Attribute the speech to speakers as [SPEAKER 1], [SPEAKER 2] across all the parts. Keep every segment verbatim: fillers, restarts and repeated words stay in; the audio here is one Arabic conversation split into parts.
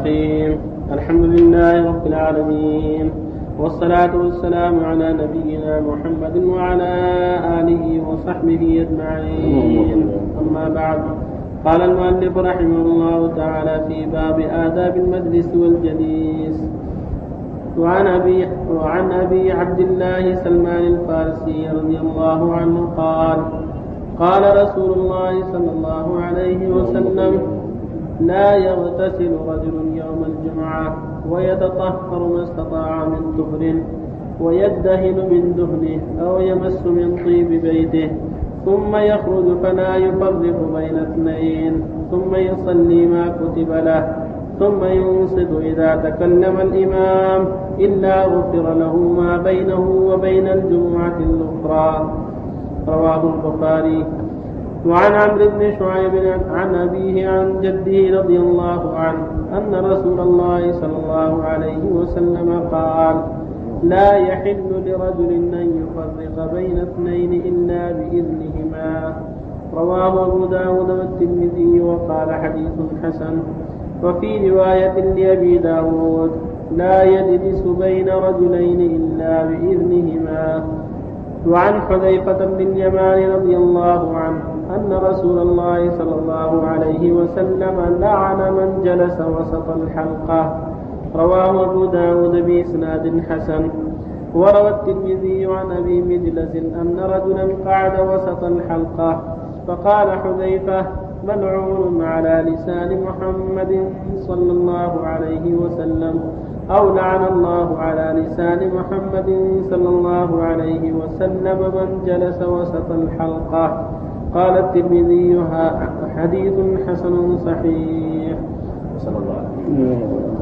[SPEAKER 1] الرحيم. الحمد لله رب العالمين، والصلاة والسلام على نبينا محمد وعلى آله وصحبه أجمعين. أما بعد، قال المؤلف رحمه الله تعالى في باب آداب المجلس والجليس: وعن أبي, وعن أبي عبد الله سلمان الفارسي رضي الله عنه قال: قال رسول الله صلى الله عليه وسلم: لا يغتسل رجل يوم الجمعة ويتطهر ما استطاع من طهر ويدهن من دهنه أو يمس من طيب بيته ثم يخرج فلا يفرق بين اثنين ثم يصلي ما كتب له ثم ينصت إذا تكلم الإمام إلا غفر له ما بينه وبين الجمعة الأخرى. رواه البخاري. وعن عمرو بن شعيب عن أبيه عن جده رضي الله عنه أن رسول الله صلى الله عليه وسلم قال: لا يحل لرجل أن يفرق بين اثنين إلا بإذنهما. رواه أبو داود والترمذي وقال: حديث حسن. وفي رواية لأبي داود: لا يجلس بين رجلين إلا بإذنهما. وعن حذيفة بن اليمان رضي الله عنه أن رسول الله صلى الله عليه وسلم لعن من جلس وسط الحلقة. رواه أبو داود بإسناد حسن. وروى الترمذي عن أبي مجلس أن رجلا قعد وسط الحلقة فقال حذيفة: ملعون على لسان محمد صلى الله عليه وسلم، أو لعن الله على لسان محمد صلى الله عليه وسلم من جلس وسط الحلقة. قال الترمذي: حديث حسن صحيح.
[SPEAKER 2] صلى الله عليه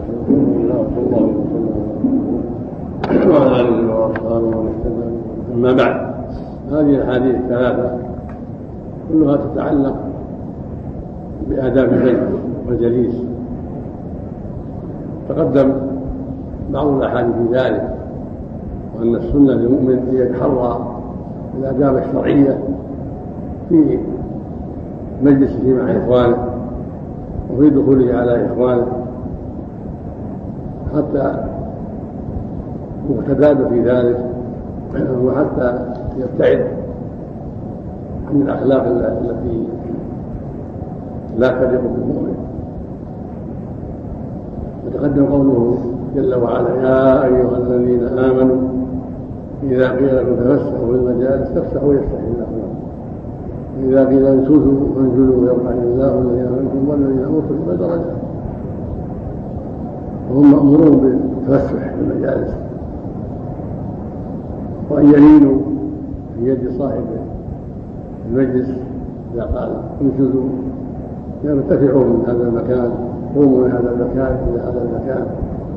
[SPEAKER 2] وسلم وعلى آله وأصحابه ومن اهتدى. أما بعد، هذه الأحاديث الثلاثة كلها تتعلق بآداب البيت والجليس. تقدم بعض الأحاديث في ذلك، وأن السنة للمؤمن أن يتحرى الآداب الشرعية في مجلسه مع إخوانه وفي دخوله على إخوانه حتى يقتدى في ذلك، وحتى يبتعد عن الأخلاق التي لا تليق بالمؤمن. وتقدم قوله جل وعلا: يا أيها الذين آمنوا إذا قيل لكم تفسحوا في المجالس فافسحوا يفسح الله لكم، وإذا قيل انشزوا فانشزوا يرفع الله الذين منكم والذين أوتوا العلم درجات. وهم مأمورون بالتفسح في المجالس، وأن يلينوا في يد صاحب المجلس إذا قال انشزوا، يرتفعوا من هذا المكان، قوموا من هذا المكان إلى هذا المكان،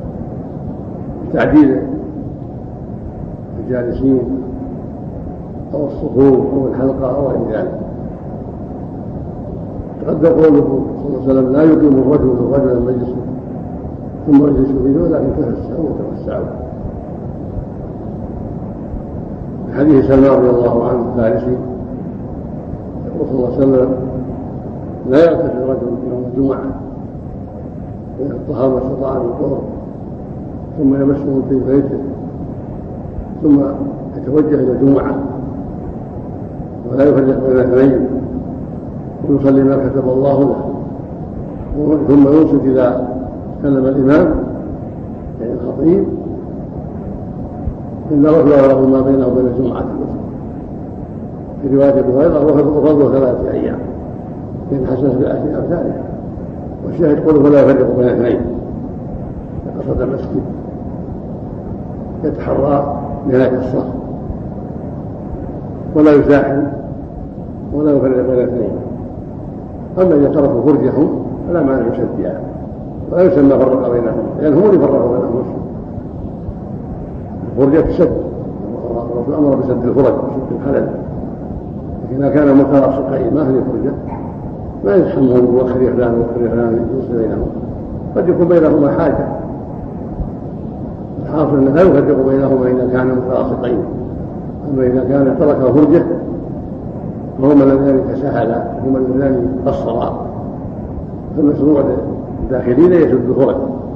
[SPEAKER 2] بتعديل الجالسين أو الصفوف أو الحلقة أو غير ذلك. تقدم قوله صلى الله عليه وسلم: لا يقيم الرجل الرجل مجلسه ثم يجلس فيه ولكن تفسحوا وتوسعوا. حديث سلمان رضي الله عنه الفارسي يقول صلى الله عليه وسلم: لا يغتسل الرجل يوم الجمعة ويتطهر ما استطاع من طهر ثم يمس من طيب بيته ثم يتوجه إلى الجمعة ولا يفرق بين اثنين ويصلي ما كتب الله له ثم ينصت إذا كلم الإمام يعني الخطيب إلا غفر له ما بينه وبين الجمعة. في رواية أبي هريرة: وفضل ثلاثة أيام، من حسنة بأشياء أمثالها. والشاهد قوله: فلا يفرق بين اثنين، قصد المسجد يتحرى نهاية الصف ولا يزاحم ولا يفرق بين اثنين. أما إذا تركوا فرجهم فلا مانع يشد بها ولا يسمى فرق بينهم، لأن هم اللي فرقوا بينهم. الفرجة تسد، الرسول أمر بسد الفرج وسد الخلل، لكن إذا كان متلاصقين ما هي فرجة ما يسحمهم وخر فلان وخر فلان يوصل بينهم، قد يكون بينهما حاجة. الحاصل أنه لا يفرق بينهما إذا كانوا متلاصقين. أما إذا كان ترك فرجة فهما اللذان تساهلا، هما اللذان قصرا، فالمشروع الداخلين يسد الفرج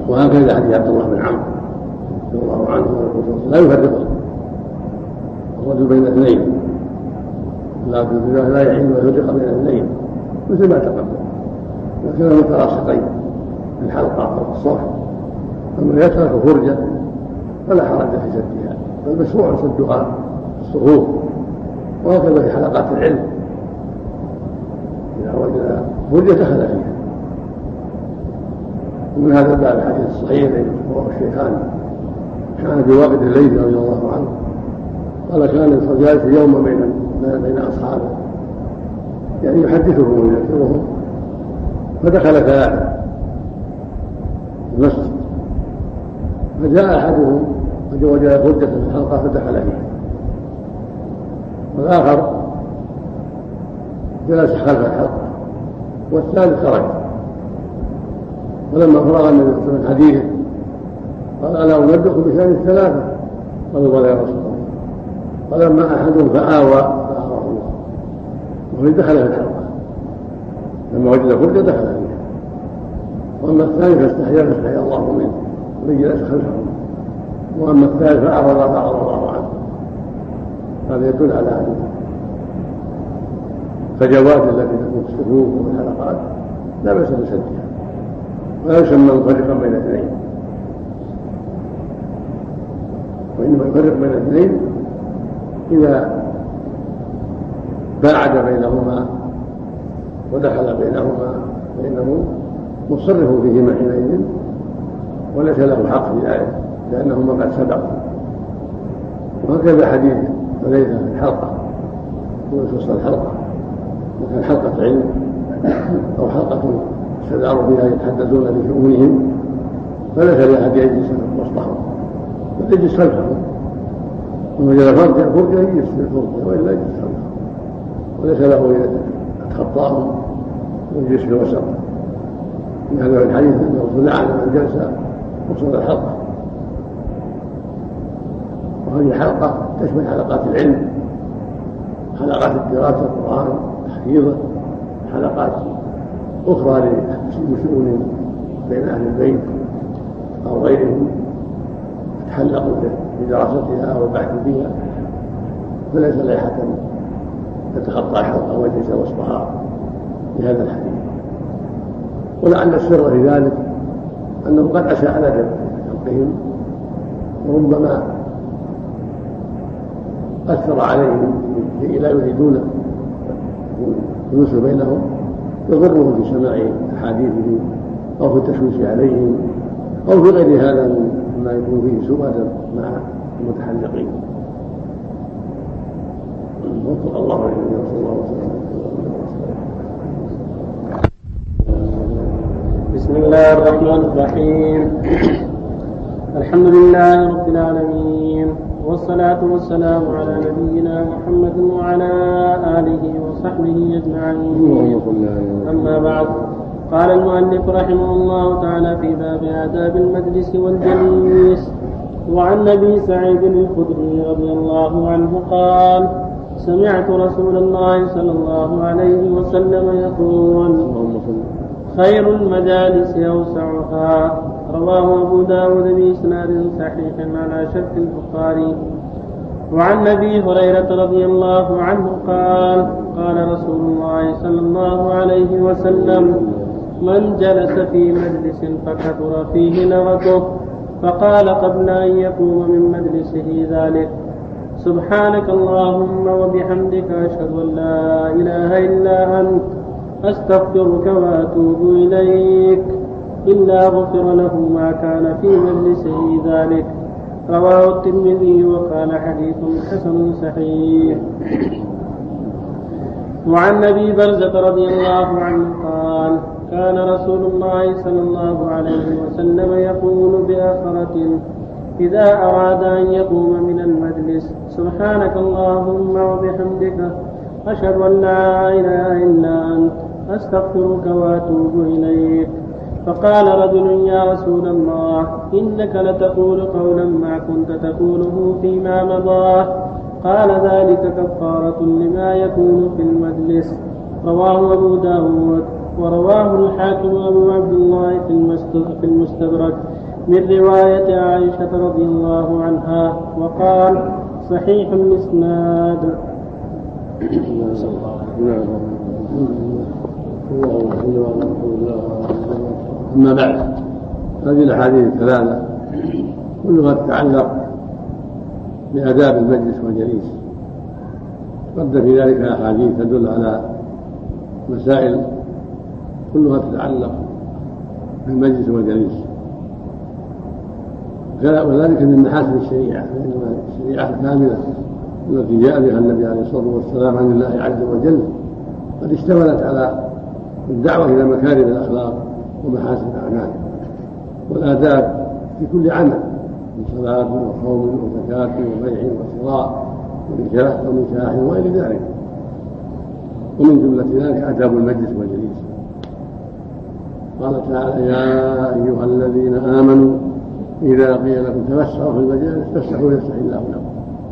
[SPEAKER 2] وهكذا حديث عبد الله بن عمرو رضي الله عنه لا يفرقه الرجل بين اثنين، لكن لا يحل ان يفرق بين اثنين مثل ما تقدم، لكنه متلاصقين في الحلقه والصف. اما يترك فرجه فلا حرج في سدها، بل مشروع سدها في الصفوف، وهكذا في حلقات العلم اذا وجد فرجه دخل فيها. ومن هذا الباب الحديث الصحيح الذي رواه الشيخان كان في واقد الليل رضي الله عنه قال كان جالس يوما بين بين اصحابه يعني يحدثهم ويذكرهم، فدخل ثلاثه المسجد، فجاء احدهم وجد فرجه في الحلقه فدخل فيها، والاخر جلس خلف الحلقه، والثالث خرج. فلما فرغ النبي صلى الله عليه وسلم من حديثه قال الا انبئكم بشان الثلاثه؟ قالوا بلى يا رسول الله. فلما احدهم فآوى فآواه الله، وهو دخل في الحلقه، لما وجد فرجه دخل فيها. واما الثاني فاستحيا فاستحيا الله منه وجلس خلفه، واما الثالث فأعرض فأعرض الله عنه. هذا يدل على ان فجوات التي تكون في الصفوف وفي الحلقات لا بأس بسدها، ولا يسمى مفرقا بين اثنين، وإنما يفرق بين اثنين إذا باعد بينهما ودخل بينهما فإنه مصرف فيهما حينئذ وليس له حق في ذلك لأنهما قد سبق. وهكذا حديث حذيفة في الحلقة ويخص الحلقة، مثل حلقة علم أو حلقة استداروا فيها يتحدثون بشؤونهم، فليس لأحد يجلس وسطهم بل يجلس خلفهم، ووجد فرجة فرجة يجلس في الفرجة وإلا يجلس خلفهم، وليس له يتخطاهم ويجلس في الوسط. من هذا الحديث أن الرسول لعن من جلس وسط الحلقة. وهذه الحلقة تشمل حلقات العلم، حلقات الدراسة القرآن تحفيظه، حلقات أخرى لشؤون بين أهل البيت أو غيرهم تحلقوا بدراستها أو البحث فيها، فليس لائحة تتخطى الحلقة ويجلس وسطها بهذا الحديث. ولعل السر في ذلك أنه قد أساء الأدب في حقهم، وربما أثر عليهم شيء لا يريدون الجلوس بينهم يضرهم في سماع أحاديثهم أو في التشويش عليهم أو في غير هذا مما يكون فيه سوء أدب مع المتحلقين. وفق الله عليه وصلى الله وسلم.
[SPEAKER 1] بسم الله الرحمن الرحيم. الحمد لله رب العالمين، والصلاة والسلام على نبينا محمد وعلى آله وصحبه أجمعين. أما بعد، قال المؤلف رحمه الله تعالى في باب آداب المجلس والجليس: وعن أبي سعيد الخدري رضي الله عنه قال: سمعت رسول الله صلى الله عليه وسلم يقول: خير المجالس أوسعها. رواه أبو داود بإسناد صحيح على شرط البخاري. وعن أبي هريرة رضي الله عنه قال: قال رسول الله صلى الله عليه وسلم: من جلس في مجلس فكثر فيه لغته فقال قبل أن يقوم من مجلسه ذلك: سبحانك اللهم وبحمدك أشهد أن لا إله إلا أنت أستغفرك وأتوب إليك، إلا غفر له ما كان في مجلسه ذلك. رواه الترمذي وقال حديث حسن صحيح. وعن أبي برزة رضي الله عنه قال: كان رسول الله صلى الله عليه وسلم يقول بآخرة إذا أراد أن يقوم من المجلس: سبحانك اللهم وبحمدك أشهد أن لا إله إلا أنت أستغفرك وأتوب إليك. فقال رجل: يا رسول الله، إنك لتقول قولا ما كنت تقوله فيما مضى. قال: ذلك كفارة لما يكون في المجلس. رواه أبو داود ورواه الحاكم أبو عبد الله في المستدرك من رواية عائشة رضي الله عنها. وقال صحيح الإسناد.
[SPEAKER 2] أما بعد، هذه الأحاديث الثلاثة كلها تتعلق بآداب المجلس والجليس، قد في ذلك أحاديث تدل على مسائل كلها تتعلق بالمجلس والجليس، وذلك من محاسن الشريعة، لأن الشريعة الكاملة التي جاء بها النبي عليه الصلاة والسلام عن الله عز وجل قد اشتملت على الدعوة إلى مكارم الأخلاق ومحاسن الأعمال والآداب في كل عمل، من صلاة وصوم وزكاة وبيع وشراء ونكاح ونكاح وغير ذلك. ومن جملة ذلك آداب المجلس والجليس. قال تعالى: يا أيها الذين آمنوا إذا قيل لكم تفسحوا في المجالس فافسحوا يفسح الله لكم،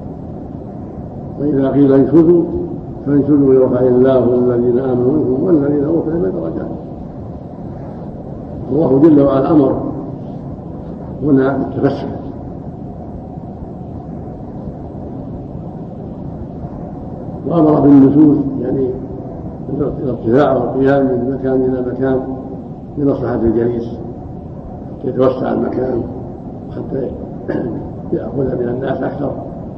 [SPEAKER 2] وإذا قيل انشزوا فانشزوا يرفع الله الذين آمنوا منكم والذين أوتوا العلم درجات. الله جل وعلا أمر هنا بالتفسح، وأمر بالنشوز يعني الارتفاع والقيام من مكان إلى مكان لمصلحة الجليس، حتى يتوسع المكان وحتى يأخذ من الناس أكثر.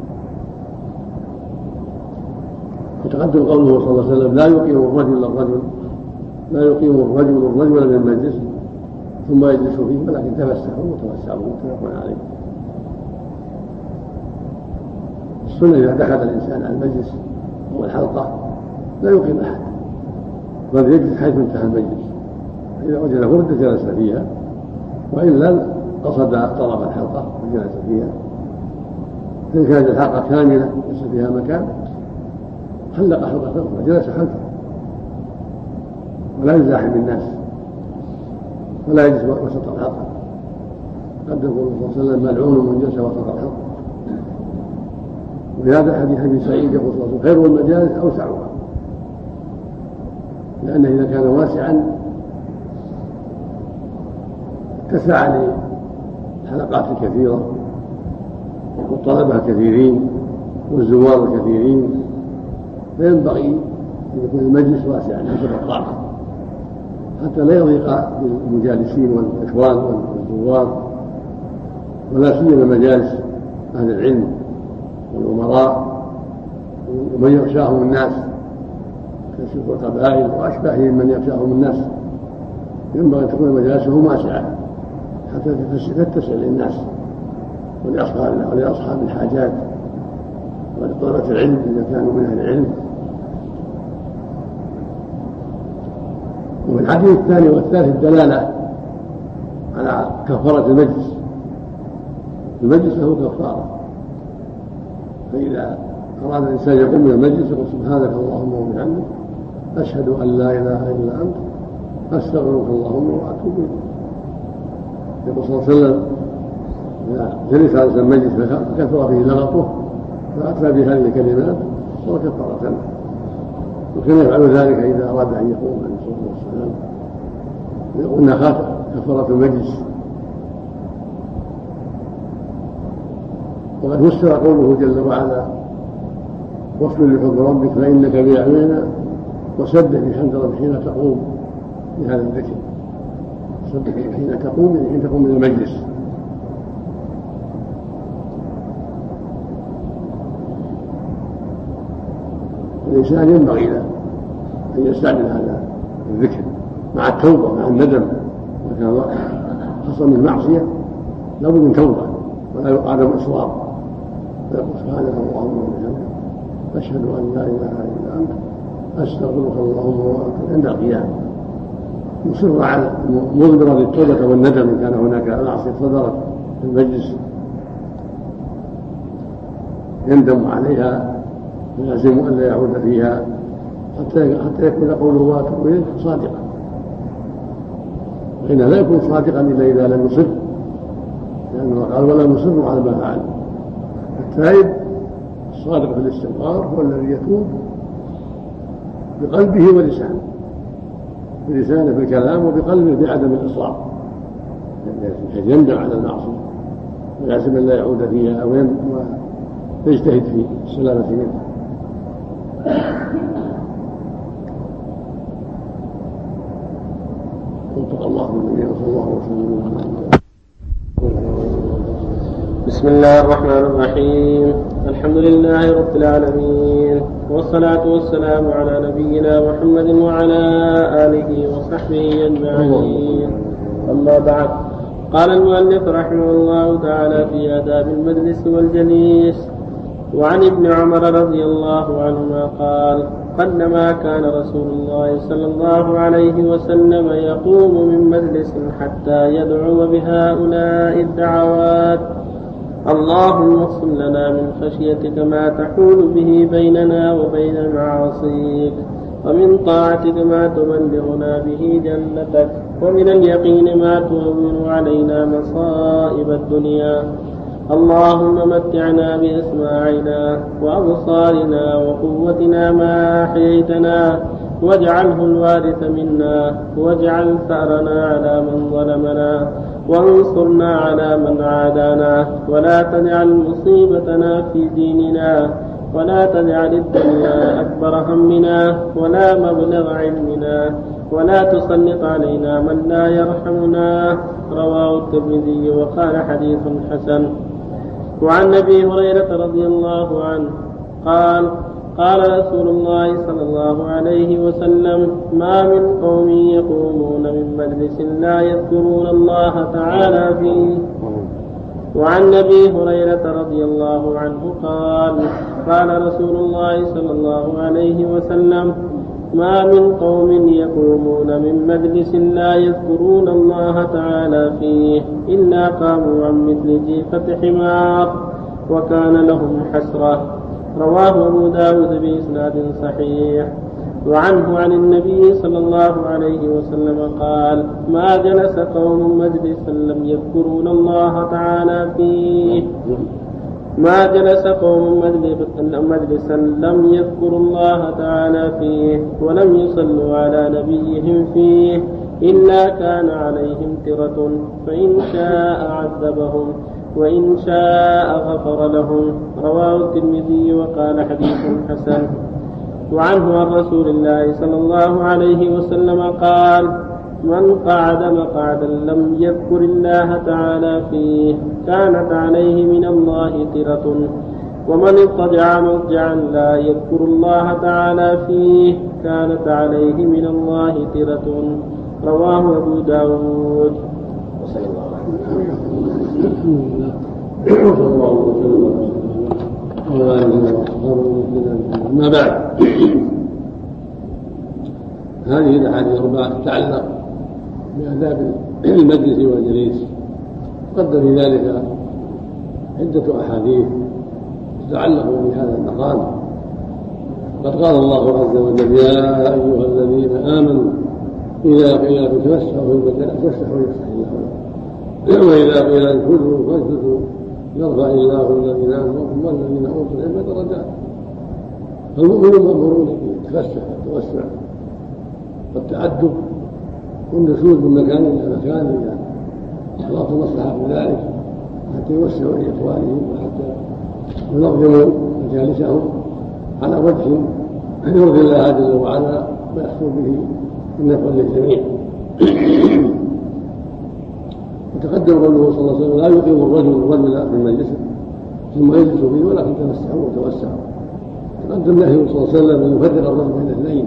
[SPEAKER 2] وتقدم قوله صلى الله عليه وسلم: لا يقيم الرجل الرجل لا يقيم الرجل الرجل من المجلس ثم يجلس فيه، ولكن تفسحوا وتوسعوا. متفق عليه. السنة إذا دخل الإنسان على المجلس أو الحلقة لا يقيم أحد، بل يجلس حيث انتهى المجلس، إذا وجد فرجة جلس فيها، وإلا قصد طرف الحلقة وجلس فيها. إن كانت الحلقة كاملة ليس فيها مكان حلق حلقة أخرى جلس خلفه، ولا يزاحم الناس ولا يجلس وسط الحلقة. قد يقول صلى الله عليه وسلم: ملعون من جلس وسط الحلقة. وبهذا حديث أبي سعيد يقول صلى الله عليه وسلم: خير المجالس أوسعها، لأنه إذا كان واسعا اتسع للحلقات الكثيرة والطلبة الكثيرين والزوار الكثيرين، فينبغي أن يكون المجلس واسعا حسب الطاقة حتى لا يضيق بالمجالسين والإخوان والزوار، ولا سيما مجالس أهل العلم والأمراء ومن يخشاهم الناس كشيوخ القبائل وأشباههم من يخشاهم الناس. ينبغي أن تكون مجالسهم واسعة حتى تتسع للناس ولأصحاب الحاجات ولطلبة العلم إذا كانوا من أهل العلم. وفي الحديث الثاني والثالث الدلالة على كفارة المجلس. المجلس له كفارة، فإذا أراد الإنسان يقوم من المجلس يقول: سبحانك اللهم وبحمدك أشهد أن لا إله إلا أنت أستغفرك اللهم وأتوب إليك. يقول صلى الله عليه وسلم: إذا جلس على المجلس فكثر به لغطه فأتى بهذه الكلمات صار كفارة له. وكان يفعل ذلك إذا أراد أن يقوم عليه الصلاة والسلام. قلنا كفارة المجلس. وقد فسر قوله جل وعلا: واصبر لحكم ربك فإنك بأعيننا وسبح بحمد ربك حين تقوم بهذا الذكر. سبح حين تقوم يعني حين تقوم من المجلس. الإنسان ينبغي له أن يستعمل هذا الذكر مع التوبة مع الندم. إذا كان حصل من معصية لابد من توبة ولا عدم إصرار، فيقول: سبحانك اللهم وبحمدك أشهد أن لا إله إلا أنت أستغفرك اللهم وأتوب. عند القيام مصر على مضمرا للتوبة والندم إن كان هناك معصية صدرت في المجلس يندم عليها ويعزم أن لا يعود فيها حتى حتى يكون قوله واتوب إليك صادقا، فإنه لا يكون صادقا إلا إذا لم يصر، لأنه قال: ولا نصر على ما فعل. التائب الصادق في الاستغفار هو الذي يتوب بقلبه ولسانه، بلسانه بالكلام وبقلبه بعدم الإصرار، بحيث يندم على المعصية ويعزم أن لا يعود فيها أو ويجتهد في السلامة منها. وفق الله النبي صلى الله عليه وسلم.
[SPEAKER 1] بسم الله الرحمن الرحيم. الحمد لله رب العالمين، والصلاة والسلام على نبينا محمد وعلى آله وصحبه أجمعين. أما بعد، قال المؤلف رحمه الله تعالى في آداب المجلس والجليس: وعن ابن عمر رضي الله عنهما قال: قلما كان رسول الله صلى الله عليه وسلم يقوم من مجلس حتى يدعو بهؤلاء الدعوات: اللهم اقسم لنا من خشيتك ما تحول به بيننا وبين معاصيك، ومن طاعتك ما تبلغنا به جنتك، ومن اليقين ما تهون علينا مصائب الدنيا، اللهم متعنا بأسماعنا وأبصارنا وقوتنا ما أحييتنا، واجعله الوارث منا، واجعل ثأرنا على من ظلمنا، وانصرنا على من عادانا، ولا تجعل مصيبتنا في ديننا، ولا تجعل الدنيا أكبر همنا ولا مبلغ علمنا، ولا تسلط علينا من لا يرحمنا. رواه الترمذي وقال حديث حسن. وعن أبي هريرة رضي الله عنه قال: قال رسول الله صلى الله عليه وسلم: ما من قوم يقومون من مجلس لا يذكرون الله تعالى فيه. وعن أبي هريرة رضي الله عنه قال: قال رسول الله صلى الله عليه وسلم: ما من قوم يقومون من مجلس لا يذكرون الله تعالى فيه إلا قاموا عن مثل جيفة حمار وكان لهم حسرة. رواه أبو داود بإسناد صحيح. وعنه عن النبي صلى الله عليه وسلم قال: ما جلس قوم مجلسا لم يذكرون الله تعالى فيه ما جلس قوم مجلسا لم يذكروا الله تعالى فيه ولم يصلوا على نبيهم فيه إلا كان عليهم ترة، فإن شاء عذبهم وإن شاء غفر لهم. رواه الترمذي وقال حديث حسن. وعنه عن رسول الله صلى الله عليه وسلم قال: من قعد مقعدا لم يذكر الله تعالى فيه كانت عليه من الله ترة، ومن اضطجع مضجعا لا يذكر الله تعالى فيه كانت عليه من الله ترة. رواه أبو داود.
[SPEAKER 2] وصلى الله عليه وسلم. ما بعد، هذه الأحاديث الأربعة تتعلق بآداب المجلس والجليس. قدر في ذلك عدة أحاديث تتعلق بهذا المقام. قد قال الله عز وجل: يا أيها الذين آمنوا إذا قيل لكم تفسحوا في المجالس فافسحوا يفسح الله، وإذا قيل انفذوا فانفذوا يرفع الله الذين آمنوا والذين أوتوا العلم درجات. فالمؤمنون مأمورون بالتفسح والتوسع والتعدد والنشوذ من مكان إلى مكان إذا صارت المصلحة في ذلك، حتى يوسعوا لإخوانهم وحتى ينظموا مجالسهم على وجه يرضي الله جل وعلا ويحصل به النفع للجميع. وتقدم قوله صلى الله عليه وسلم: لا يقيم الرجل الرجل من مجلسه ثم يجلس فيه ولكن تفسحوا وتوسعوا. تقدم نهيه صلى الله عليه وسلم ان يفرق الرجل بين اثنين،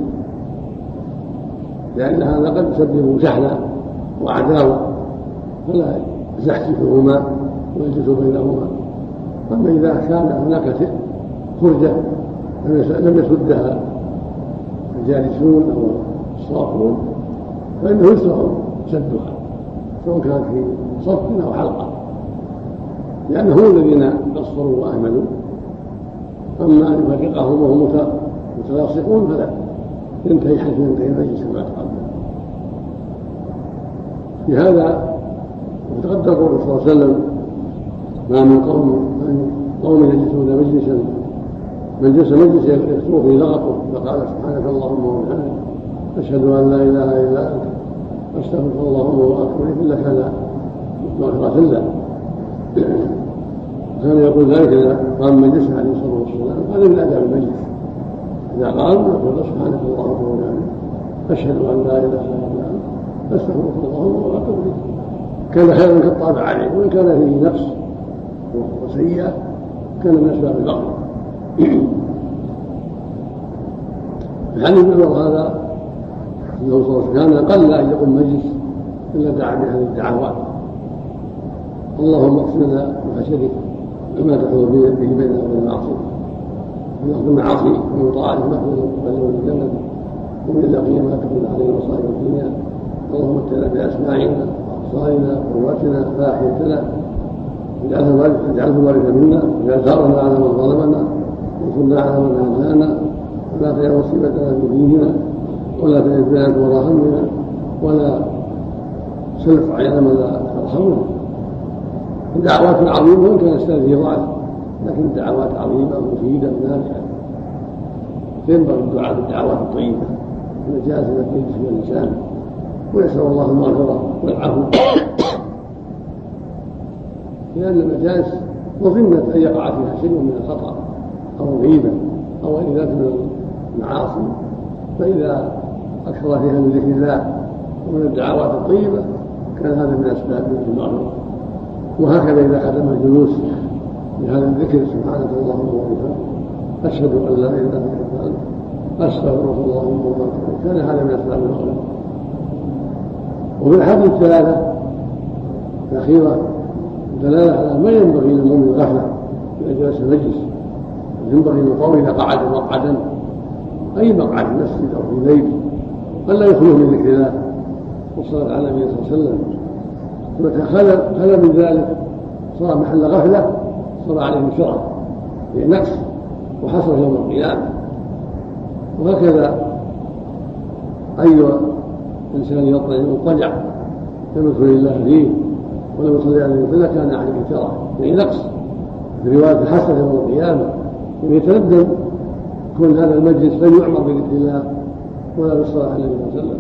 [SPEAKER 2] لأن هذا قد يسبب شحنا وعداوة، فلا يزحزحهما ويجلس بينهما. أما إذا كان هناك فرجة لم يسدها الجالسون أو الصافون فإنه يشرع سدها، سواء كان في صف أو حلقة، لأنهم الذين قصروا وأهملوا. أما أن يفرقهم وهم متلاصقون فلا، ينتهي حيث ينتهي المجلس كما تقدم. في هذا وتقدم قوله صلى الله عليه وسلم: ما من قوم قوم يجلسون مجلسا من جلس مجلسا يكثر فيه لغطه فقال: سبحانك اللهم وبحمدك أشهد أن لا إله إلا أنت أستغفرك اللهم وأتوب إليك إلا كان مغفرة الله. كان يقول ذلك إذا قام مجلس عليه الصلاة والسلام. هذا من آداب المجلس، إذا قام يقول سبحانك اللهم وبحمدك أشهد أن لا إله إلا أنت أستغفرك اللهم وأتوب إليك. كان خيرا كالطابع عليه، وإن كان فيه نقص وسيئة كان من أسباب المغفرة. عن ابن عمر هذا أنه صلى الله عليه وسلم كان قل أن يقوم مجلس إلا دعا بهذه الدعوات: اللهم اغفر لنا من خشيتك ما تحول به بيننا وبين معصيتك، من أخذ المعاصي ومن طاعتك ما تبلغنا من الجنة، ومن اليقين ما تكون عليه مصائب الدنيا. اللهم اتنا بأسماعنا وأبصارنا وقواتنا فأحيتنا واجعله الوارث منا، واجعل ثارنا على من ظلمنا، وانصرنا على من هدانا، ولا تجعل مصيبتنا في ديننا، ولا تجعل بينك وراء همنا، ولا سلف على من لا ترحمنا. الدعوات العظيمة وإن كان الإسلام فيه ضعف، لكن الدعوات عظيمة مفيدة نافعة. ينبغي الدعاء بالدعوات الطيبة النجاة من الجنس واللسان، ويسأل الله المغفرة والعفو، لأن المجالس مظنة أن يقع فيها شيء من الخطأ أو الغيبة أو غير ذلك من المعاصي، فإذا أكثر فيها من ذكر الله ومن الدعوات الطيبة كان هذا من أسباب المغفرة. وهكذا إذا حدم الجلوس بهذا الذكر سبحانك اللهم وبحمدك أشهد أن لا إله إلا أنت أستغفرك اللهم وبحمدك كان هذا من أسباب المغفرة. وفي الحديث الثلاثة الأخيرة دلالة على ما ينبغي للمؤمن الغفلة إذا جلس المجلس، ينبغي أن يطول إذا قعد مقعدا أي مقعد في المسجد أو في البيت ألا يخلو من ذكر الله والصلاة على النبي صلى الله عليه وسلم. فمتى خلا من ذلك صار محل غفلة صار عليه شرع نقص وحصل يوم القيامة. وهكذا أي إنسان يضطجع لم يذكر الله فيه ولم يصلي عليه وسلم كان عليه ترى يعني نقص. في رواية حصل يوم القيامة ويتندم كل هذا المجلس لم يعمر بذكر الله ولا بالصلاة عليه وسلم.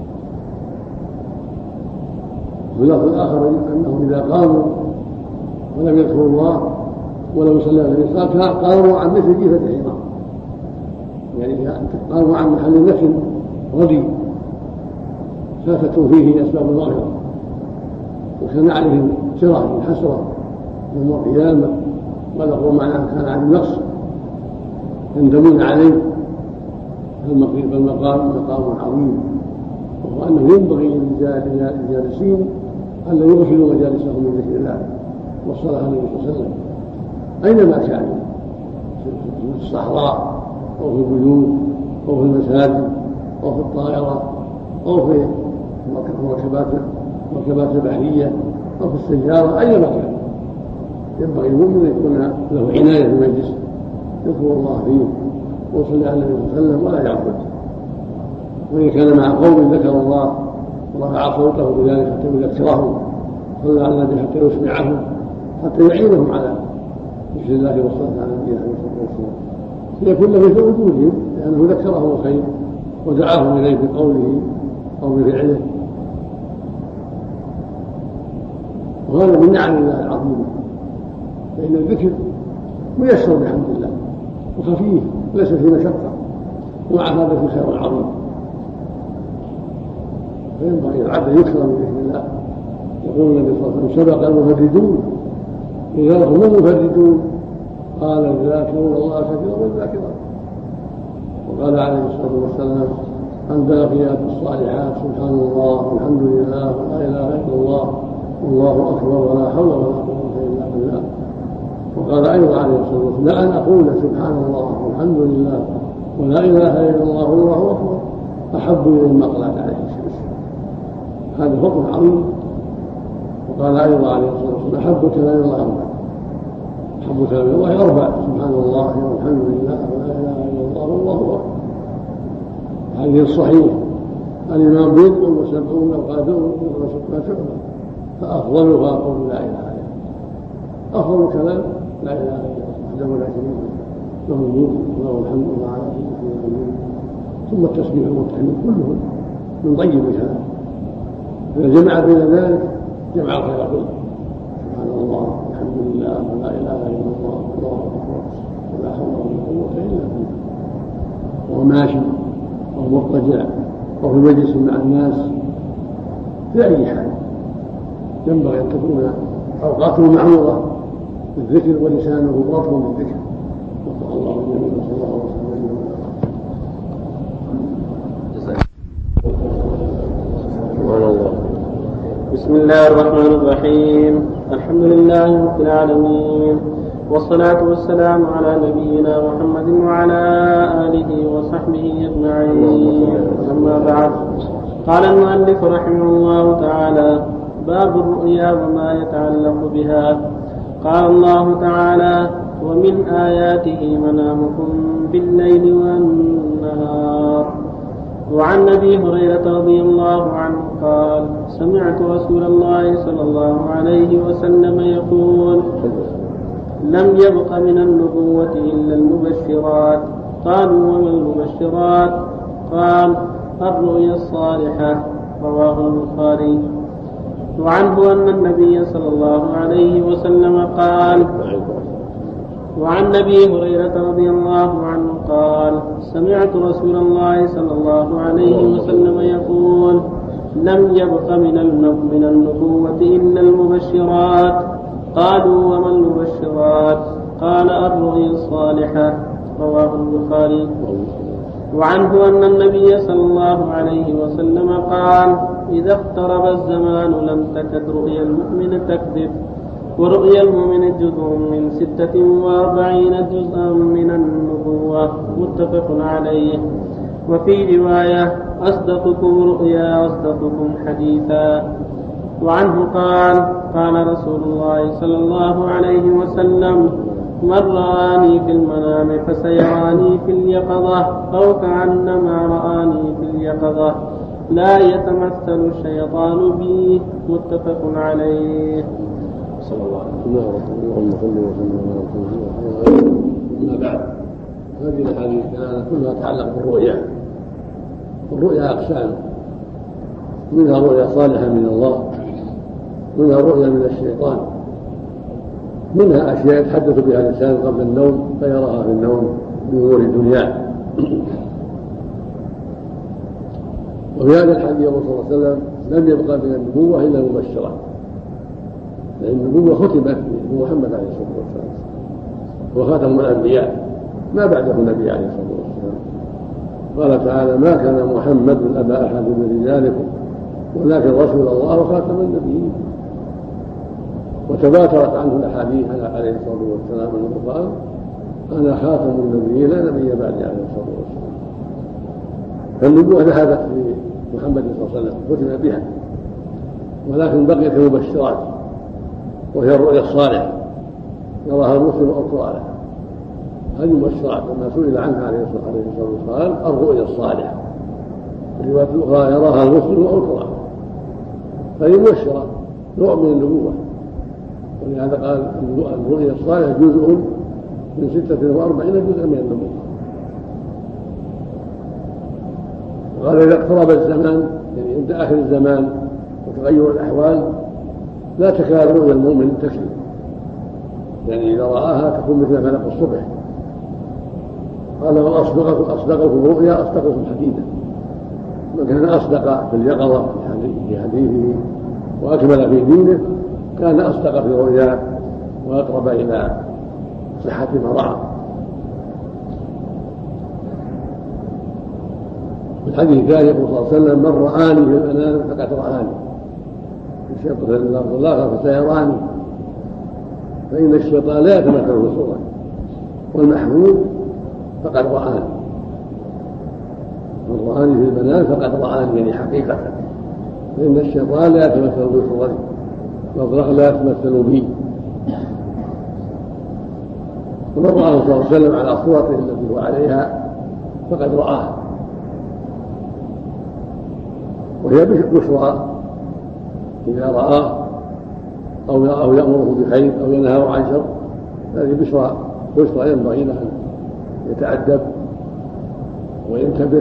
[SPEAKER 2] واللفظ الآخر أنهم إذا قاموا ولم يذكروا الله ولم يصلي عليه وسلم قاموا عن مثل جيفة الحمار، يعني قاموا عن محل نفس ردي فاتتوا فيه أسباب المغفرة، وكان عليهم سرة حسرة يوم القيامة بلغوا معناه كان عليهم نقص يندمون عليه. فالمقام مقام عظيم، وهو أنه ينبغي للجالسين أن لا يغفلوا مجالسهم من ذكر الله والصلاة عليه النبي صلى الله عليه وسلم أينما كانوا، في الصحراء أو في البيوت أو في المساجد أو في الطائرة أو في المركبات المركبات البحرية أو في السيارة أينما كان. ينبغي المؤمن أن يكون له عناية في المجلس يذكر الله فيه ويصلي على النبي صلى الله عليه وسلم ولا يعبد. وإن كان مع قوم ذكر الله ورفع صوته بذلك حتى يذكرهم صلى على النبي حتى يسمعهم حتى يعينهم على ذكر الله والصلاة على النبي عليه الصلاة والسلام ليكون له في وجودهم، لأنه ذكرهم الخير ودعاهم إليه بقوله أو بفعله. وهذا من نعم الله العظيمة، فإن الذكر ميسر بحمد الله وخفيف ليس فيه مشقة، ومع هذا في خير عظيم. فينبغي العبد يكثر من ذكر الله. يقول النبي صلى الله عليه وسلم سبق المفردون إذا هم المفردون قال الذاكرون الله كثيرا والذاكرات. وقال عليه الصلاة والسلام الباقيات الصالحات سبحان الله والحمد لله ولا إله إلا الله والله أكبر ولا حول ولا قوة إلا بالله. وقال أيضا عليه الصلاة والسلام لأن أقول سبحان الله والحمد لله ولا إله إلا الله والله أكبر أحب إلى ما طلعت عليه الشمس. هذا فضل عظيم. وقال أيضا عليه الصلاة والسلام أحب كلام الله أربع أحب كلام الله أربع سبحان الله والحمد لله ولا إله إلا الله والله أكبر. هذه الصحيح الإمام بيض وسبعون وقادون وستون شعبة فأفضلها قول لا إله إلا الله. أفضل كلام لا إله إلا الله وحده لا شريك له له الملك وله الحمد وهو على كل شيء قدير. ثم التسبيح والتحميد كلهم من طيب الكلام، إذا جمع بين ذلك جمع الخير كله. سبحان الله الحمد لله ولا اله الا الله الله اكبر ولا حول ولا قوه الا بالله، وهو ماشي او مضطجع او في مجلس مع الناس في اي حال ينبغي ان تكون اوقاته معموره بالذكر ولسانه رطب بالذكر. وصلى الله عليه وسلم.
[SPEAKER 1] بسم الله الرحمن الرحيم. الحمد لله رب العالمين، والصلاة والسلام على نبينا محمد وعلى آله وصحبه أجمعين. أما بعد، قال المؤلف رحمه الله تعالى: باب الرؤيا وما يتعلق بها. قال الله تعالى: ومن آياته منامكم بالليل والنهار. وعن ابي هريره رضي الله عنه قال: سمعت رسول الله صلى الله عليه وسلم يقول: لم يبق من النبوة إلا المبشرات. قالوا: وما المبشرات؟ قال: الرؤيا الصالحة. رواه البخاري. وعنه أن النبي صلى الله عليه وسلم قال: وعن ابي هريره رضي الله عنه قال: سمعت رسول الله صلى الله عليه وسلم يقول: لم يبق من النبوة إلا المبشرات. قالوا: وما المبشرات؟ قال: الرؤيا الصالحة. رواه البخاري. وعنه أن النبي صلى الله عليه وسلم قال: إذا اقترب الزمان لم تكد رؤيا المؤمن تكذب، ورؤيا المؤمن جزء من ستة وأربعين جزءا من النبوة. متفق عليه. وفي رواية: أصدقكم رؤيا أصدقكم حديثا. وعنه قال: قال رسول الله صلى الله عليه وسلم: من رآني في المنام فسيراني في اليقظة، أو كأنما رآني في اليقظة، لا يتمثل الشيطان بي. متفق عليه.
[SPEAKER 2] صلى الله عليه وسلم. اللهم صل وسلم على رسول الله. أما بعد، هذه الاحاديث كلها تتعلق بالرؤيا. الرؤيا اقسام: منها رؤيا صالحه من الله، منها رؤيا من الشيطان، منها اشياء يتحدث بها الانسان قبل النوم فيراها في النوم بامور الدنيا. وفي هذا الحديث يقول صلى الله عليه وسلم: لم يبقى من النبوه الا المبشرات، لأن النبوة ختمت بمحمد عليه الصلاة والسلام، وخاتم الأنبياء، ما بعده النبي عليه الصلاة والسلام. قال تعالى: ما كان محمد أبا أحد من رجالكم ولكن رسول الله وخاتم النبيين. وتباترت عنه الأحاديث عليه الصلاة والسلام أنه قال: أنا خاتم النبيين لا نبي بعدي عليه الصلاة والسلام. فالنبوة ذهبت لمحمد صلى الله عليه وسلم ختم بها، ولكن بقيت المبشرات، وهي الرؤيا الصالحة يراها المسلم أو الصالح. هذه المبشرات لما سئل عنها عليه الصلاة والسلام قال: الرؤيا الصالحة. في الرواية الأخرى يراها المسلم أو الصالح. فهي مبشرة، نوع من النبوة، ولهذا قال: الرؤيا الصالحة جزء من ستة وأربعين جزءا من النبوة. قال: إذا اقترب الزمان، يعني عند آخر الزمان وتغير الأحوال، لا تكاد رؤيا المؤمن تكذب، يعني إذا رآها تكون مثل فلق الصبح. قال: وأصدقكم أصدقكم رؤيا أصدقكم حديثا. من كان أصدق في اليقظة في حديثه وأكمل في دينه كان أصدق في رؤياه وأقرب إلى صحة ما رأى. في الحديث الثاني يقول صلى الله عليه وسلم: من رآني في المنام فقد رآني، الشيطان في الأرض الآخر فسيراني. فإن الشيطان لا يتمثل بصورة، والمحمود فقد رآني. من رآني في المنام فقد رآني، يعني حقيقة. فإن الشيطان لا يتمثل بصورتي، والأخر لا يتمثل بي. ومن رآه صلى الله عليه وسلم على صورته التي هو عليها فقد رآه، وهي بشرى إذا رآه أو أو يأمره بخير أو ينهاه عن شر. هذه بشرى بشرى ينبغي له أن يتأدب وينتبه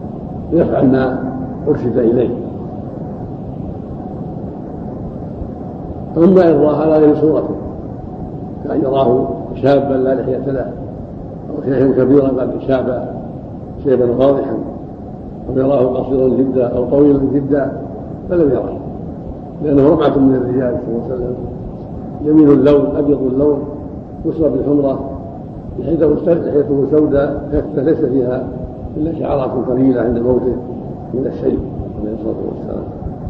[SPEAKER 2] ويفعل ما أرشد إليه. أما إن رأى على غير صورته كأن يراه شابا لا لحية له أو شيخا كبيرا قد شابا شيبا واضحا أو يراه قصيرا جدا أو طويلا جدا فلم يراه، لأنه رمعة من الرجال صلى الله عليه وسلم جميل اللون أبيض اللون يصلى بالحمرة لحيته سوداء ليس فيها إلا شعرات قليلة عند موته من الشيب عليه الصلاة والسلام.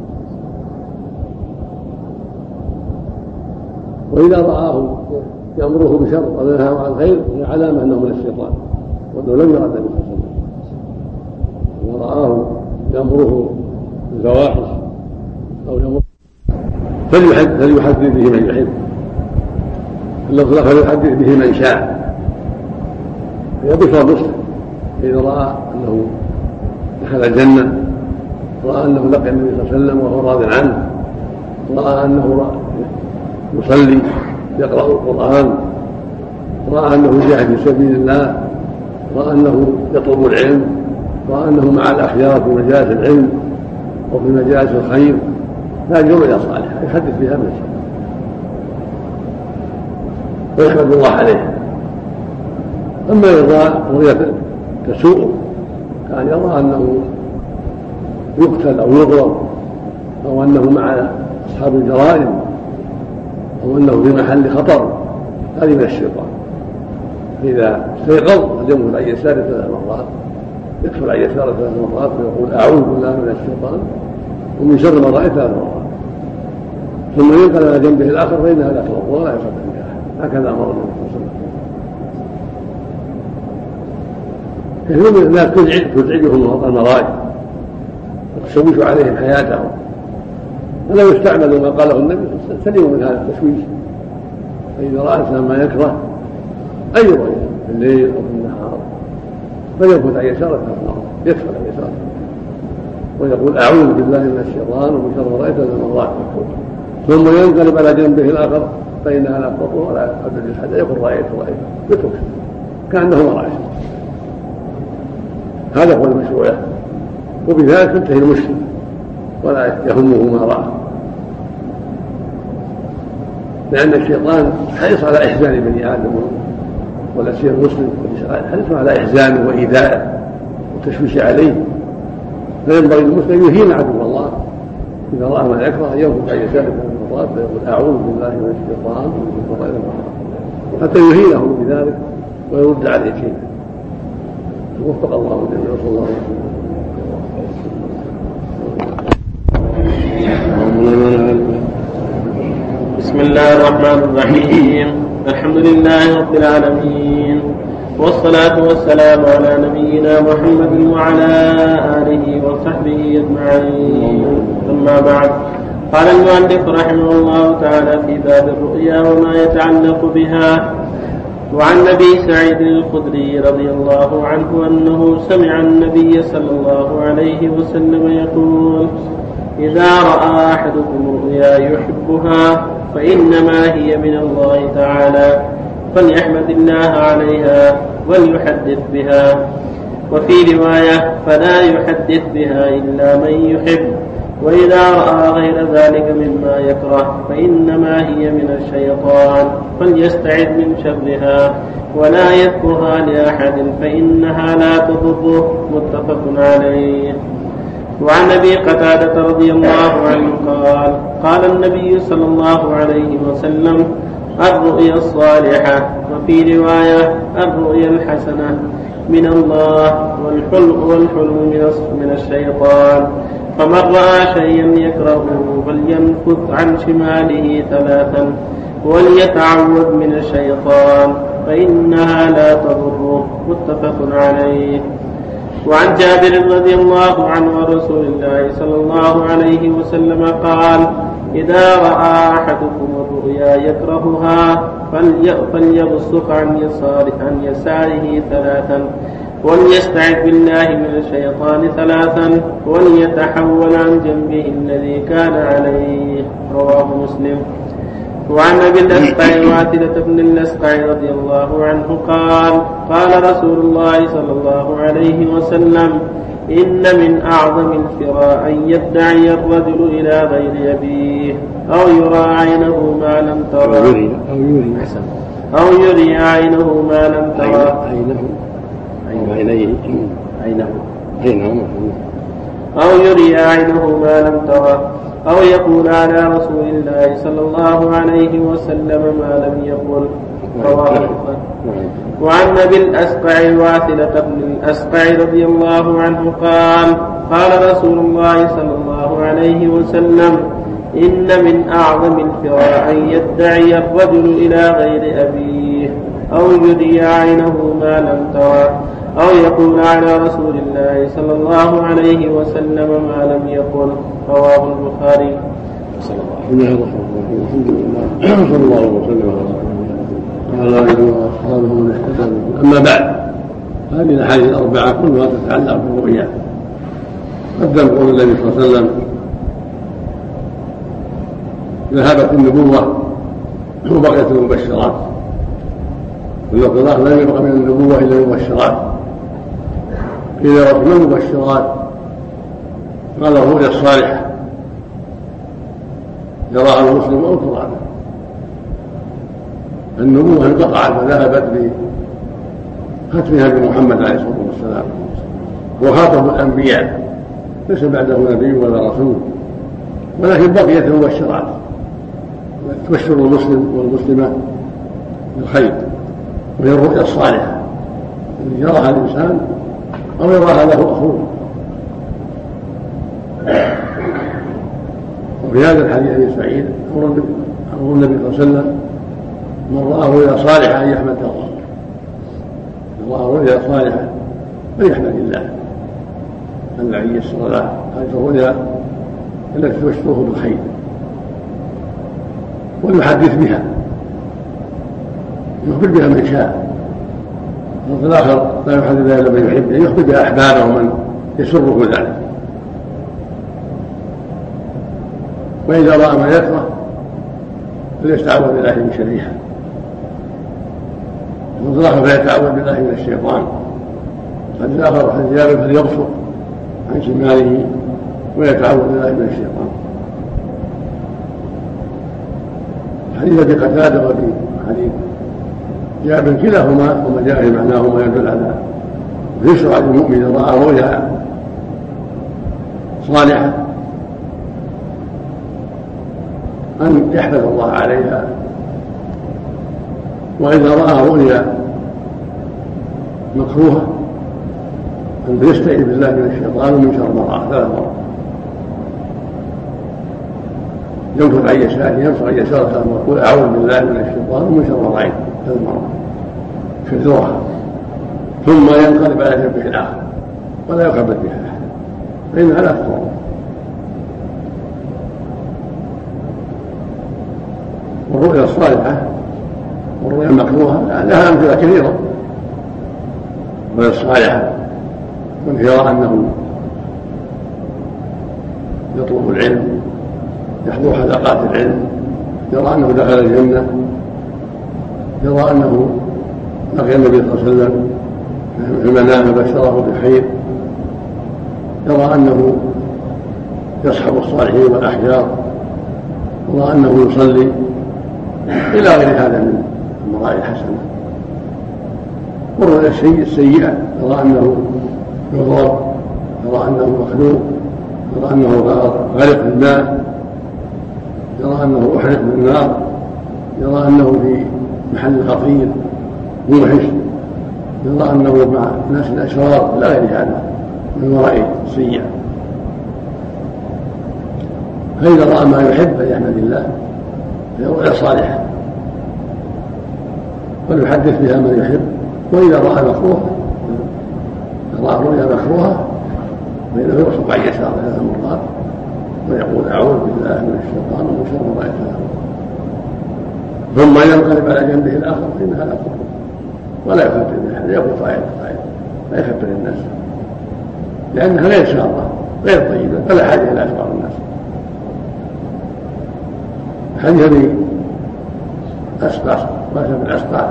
[SPEAKER 2] وإذا رآه يأمره بشر أو ينهاه عن خير هي علامة أنه من الشيطان وأنه لم يرى النبي صلى الله عليه وسلم. إذا رآه يأمره بالفواحش أو يأمره فليحدث به من يحب، اللفظ فليحدث به من شاء، هي بشرى مسلم إذا رأى أنه دخل الجنة، رأى أنه لقي النبي صلى الله عليه وسلم وهو راض عنه، رأى أنه يصلي يقرأ القرآن، رأى أنه جاهد في سبيل الله، رأى أنه يطلب العلم، رأى أنه مع الأخيار في مجالس العلم وفي مجالس الخير، هذه رؤيا صالحة يحدث بها من الشيء ويحمد الله عليه. أما إذا رؤيا تسوء كان يرى أنه يقتل أو يضرب أو أنه مع أصحاب الجرائم أو أنه في محل خطر، هذه من الشيطان. إذا استيقظ فلينظر عن يساره ثلاث مرات، يكفر عن يساره ثلاث مرات ويقول أعوذ بالله من الشيطان ومن شر ما رأيت ثلاث مرات، ثم ينقل على جنبه الآخر فإنها لا تضر ولا يصدق بها، هكذا أمر النبي صلى الله عليه وسلم. كثير من الناس تزعجهم المرائي وتشوش عليهم حياتهم، فلو يستعملوا ما قاله النبي سلموا من هذا التشويش. فإذا رأى الإنسان ما يكره أي رؤيا في الليل أو في النهار فينفث عن يساره يكفر عن يساره ويقول أعوذ بالله من الشيطان ومن شر ما رأيت ثلاث مرات، ثم ينقلب على جنبه الآخر فإنها لا تضر ولا تضر حتى يقول رأيت رأيت يترك كأنه ما رأى. هذا هو المشروع، وبذلك تنتهي المشكلة ولا يهمه ما رأى، لأن الشيطان حريص على إحزان بني آدم ولا سير المسلم، حريص على إحزانه وإيذائه والتشويش عليه، فينبغي المسلم يهين عدو الله إذا رأى ما يكره ينفث عن يساره ثلاث مرات فيقول أعوذ بالله من الشيطان ومن شر ما رأى حتى يهينه بذلك ويرد عليه شيء. وفق الله جميعا صلى الله عليه
[SPEAKER 1] وسلم. بسم الله الرحمن الرحيم، الحمد لله رب العالمين، والصلاة والسلام على نبينا محمد وعلى آله وصحبه أجمعين. أما بعد، قال المؤلف رحمه الله تعالى في باب الرؤيا وما يتعلق بها. وعن أبي سعيد الخدري رضي الله عنه أنه سمع النبي صلى الله عليه وسلم يقول: إذا رأى أحدكم رؤيا يحبها فإنما هي من الله تعالى فليحمد الله عليها وليحدث بها. وفي رواية: فلا يحدث بها إلا من يحب، وإذا رأى غير ذلك مما يكره فإنما هي من الشيطان فليستعذ من شرها ولا يذكرها لأحد فإنها لا تضره. متفق عليه. وعن أبي قتادة رضي الله عنه قال: قال النبي صلى الله عليه وسلم: الرؤيا الصالحة، وفي رواية: الرؤيا الحسنة من الله، والحلم والحلم من الشيطان، فمن رأى شيئا يكرهه فلينفث عن شماله ثلاثا وليتعوذ من الشيطان فإنها لا تضره. متفق عليه. وعن جابر رضي الله عنه رسول الله صلى الله عليه وسلم قال: إذا رأى أحدكم الرؤيا يكرهها فليبصق عن يساره, عن يساره ثلاثا وليستعذ بالله من الشيطان ثلاثا وليتحول عن جنبه الذي كان عليه. رواه مسلم. وعن ابي الاسقع واثلة بن الاسقع رضي الله عنه قال قال رسول الله صلى الله عليه وسلم إن من أعظم الفراء أن يدعي الرجل إلى غير أبيه أو يرى عينه ما لم ترى
[SPEAKER 2] أو يري أو يري
[SPEAKER 1] أو يري عينه ما لم ترى
[SPEAKER 2] عينه عينيه عينه عينه
[SPEAKER 1] أو يري عينه ما لم ترى أو يقول على رسول الله صلى الله عليه وسلم ما لم يقل. رواه. وعن ابي الاسقع واثلة بن الاسقع رضي الله عنه قال قال رسول الله صلى الله عليه وسلم إن من أعظم الفراء أن يدعي الرجل إلى غير أبيه أو يري عينه ما لم ترى أو يقول على رسول الله صلى الله عليه وسلم ما لم يقل. رواه البخاري.
[SPEAKER 2] بسم الله الرحمن الرحيم. الحمد لله صلى الله وسلم على آله وأصحابه ومن اهتدى. أما بعد، هذه الأحاديث الأربعة كلها تتعلق بالرؤيا. قدم قول النبي صلى الله عليه وسلم ذهبت النبوة وبقيت المبشرات، واللفظ لم يبق من النبوة إلا المبشرات. إذا رأت المبشرات قال الرؤيا الصالحة يراها المسلم أو تراها. النبوة انقطعت وذهبت بختمها بمحمد عليه الصلاة والسلام، وخاطب الأنبياء ليس بعده نبي ولا رسول، ولكن بقيت المبشرات تبشر المسلم والمسلمة بالخير، وهي الرؤيا الصالحة التي يراها الإنسان أو يراها له أخوه. وفي هذا الحديث أبي سعيد أمر النبي صلى الله عليه وسلم من رأى رؤيا صالحة أن يحمد الله، من رأى رؤيا صالحة فليحمد الله الذي يسر له هذه الرؤيا التي تبشره بالخير، ويحدث بها يخبر بها من شاء. وفي الآخر لا يحدث بها إلا من يحب، يخبر بها أحبابه ومن يسره ذلك. وإذا رأى ما يكره فليستعوذ بالله من شرها، وفي الآخر فيتعوذ بالله من الشيطان. قد الآخر عن جابر فليبصر عن شماله ويتعوذ بالله من الشيطان. حديث ابي قتاده وفي حديث جابر كلاهما وما جاء في معناهما يدل على يشرع للمؤمن اذا راى رؤيا صالحه ان يحمد الله عليها، واذا راى رؤيا مكروهه ان يستعيذ بالله من الشيطان ومن شر ما راه ثلاث مرات، ينفذ عن يساره ينفذ عن يساره ثلاث مرات، يقول اعوذ بالله من الشيطان ومن شر ما رايت ثلاث مرات كثرها، ثم ينقلب على جنبه الاخر ولا يخبط بها احد فانها لا تضر. والرؤيا الصالحه والرؤيا المكروهه لها امثله كثيره. الرؤيا الصالحه من يرى انه يطلب العلم يحضر حلقات العلم، يرى انه دخل الجنه، يرى انه لقي النبي صلى الله عليه وسلم في المنام بشره بالخير، يرى انه يصحب الصالحين والاحجار، يرى انه يصلي الى غير هذا من المرائي الحسنه. والرؤيا السيئه يرى انه يضرب، يرى انه مخلوق، يرى انه غرق في الماء، يرى انه احرق بالنار، يرى انه في محل خطير موحش، يرى انه مع ناس الاشرار الى غير هذا من ورائه السيئه. فاذا راى ما يحب فليحمد الله، هي رؤيا صالحه وليحدث بها من يحب. واذا راى مكروه راى رؤيا مكروهه فانه يرفق عن يساره ثلاث مرات ويقول اعوذ بالله من الشيطان ومن شر ما رايت ثم ينقلب على جنبه الاخر فانها لا تضر ولا يخبر بها، يقول طائر طائر لا يخبر الناس لانها غير شاره غير طيبه فلا حاجه الى اخبار الناس. حديث ابي أسقط وأسف الأسقاط.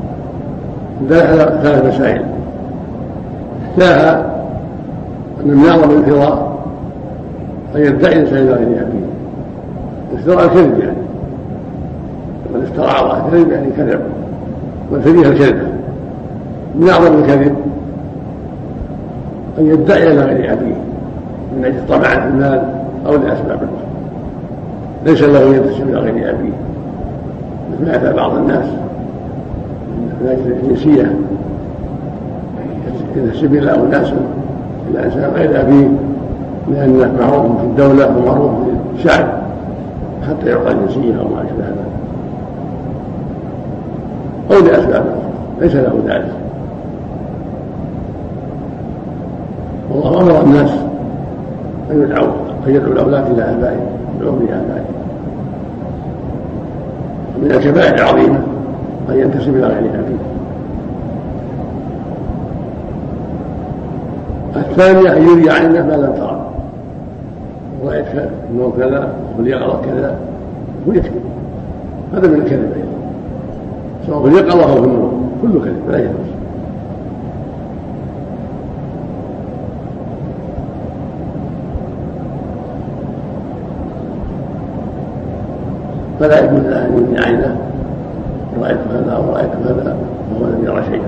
[SPEAKER 2] ذلك ثلاث مسائل. إحداها أن من أعظم الانفراء أن يدعي الإنسان إلى غير أبيه، افتراء الكذب يعني، من افترى على الله كذب يعني كذب، والفدية الكذب. من أعظم الكذب أن يدعي إلى غير أبيه من أجل طمع في المال أو لأسباب أخرى، ليس له أن ينتسب إلى غير أبيه مثل ما يفعل بعض الناس من أجل الجنسية، ينتسب إلى أناس إلى إنسان غير أبيه لأنه معروف في الدولة ومعروف في الشعب حتى يعطى الجنسية أو ما أشبه ذلك، أو لأسباب أخرى ليس له ذلك. والله أمر الناس أن يدعوا أن يدعوا الأولاد إلى آبائهم يدعوهم لآبائهم. من الكبائر العظيمة أن ينتسب إلى غير أبيه. الثانية أن يروي عنه ما لم ترى، رأيت أنه كذا وفي اليقظة كذا ويكذب، هذا من الكذب أيضا سواء في اليقظة أو في النوم، كله كذب لا يجوز. فلا يجوز له أن يبني عينه رأيت هذا أو رأيت هذا وهو لم يرى شيئا.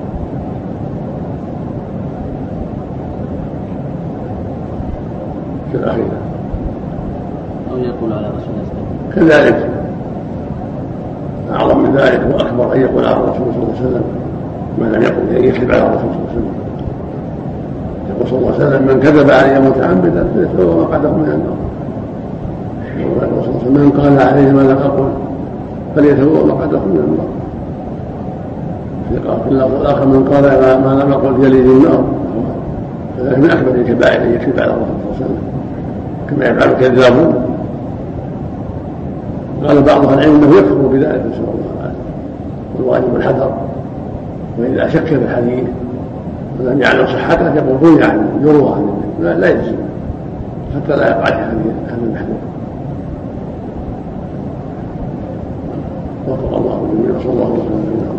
[SPEAKER 2] في الأخيرة
[SPEAKER 1] أو يقول على رسول الله
[SPEAKER 2] كذلك. أعظم من ذلك وأكبر أن يقول على الرسول صلى الله عليه وسلم ما لم يقل، أن يكذب على الرسول صلى الله عليه وسلم. يقول صلى الله عليه وسلم من كذب علي متعمدا فليتبوأ مقعده من النار. من قال عليه ما لم أقل فليتبوأ مقعده من النار. في اللفظ الآخر من قال ما لم أقل يلج النار. فذلك من أكبر الكبائر أن يكذب على الرسول صلى الله عليه وسلم كما يفعل الكذابون. قال بعض اهل العلم انه يكفر بذلك نسال الله العافيه، والواجب الحذر. واذا شك في الحديث ولم يعلم صحته يقول روي عنه يروى عنه لا يجزم حتى لا يقع في هذا المحذور. وفق الله الجميع وصلى الله وسلم.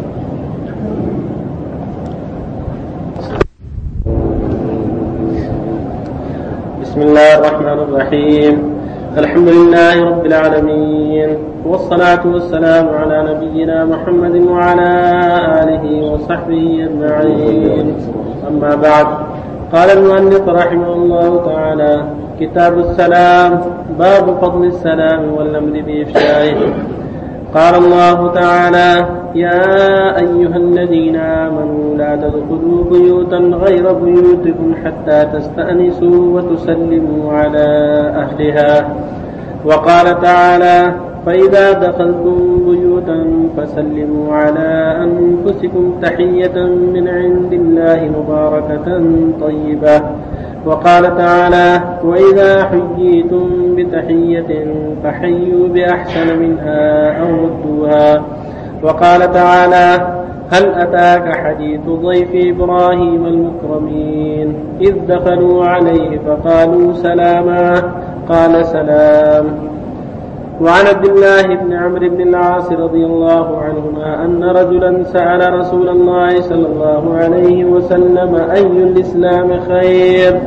[SPEAKER 1] بسم الله الرحمن الرحيم. الحمد لله رب العالمين، والصلاة والسلام على نبينا محمد وعلى آله وصحبه أجمعين. أما بعد، قال المؤلف رحمه الله تعالى: كتاب السلام، باب فضل السلام والأمر بإفشائه. قال الله تعالى: يا أيها الذين آمنوا لا تدخلوا بيوتا غير بيوتكم حتى تستأنسوا وتسلموا على أهلها. وقال تعالى: فإذا دخلتم بيوتا فسلموا على أنفسكم تحية من عند الله مباركة طيبة. وقال تعالى: وإذا حييتم بتحية فحيوا بأحسن منها أو ردوها. وقال تعالى: هل أتاك حديث ضيف إبراهيم المكرمين إذ دخلوا عليه فقالوا سلاما قال سلام. وعن عبد الله بن عمرو بن العاص رضي الله عنهما أن رجلا سأل رسول الله صلى الله عليه وسلم: أي الإسلام خير؟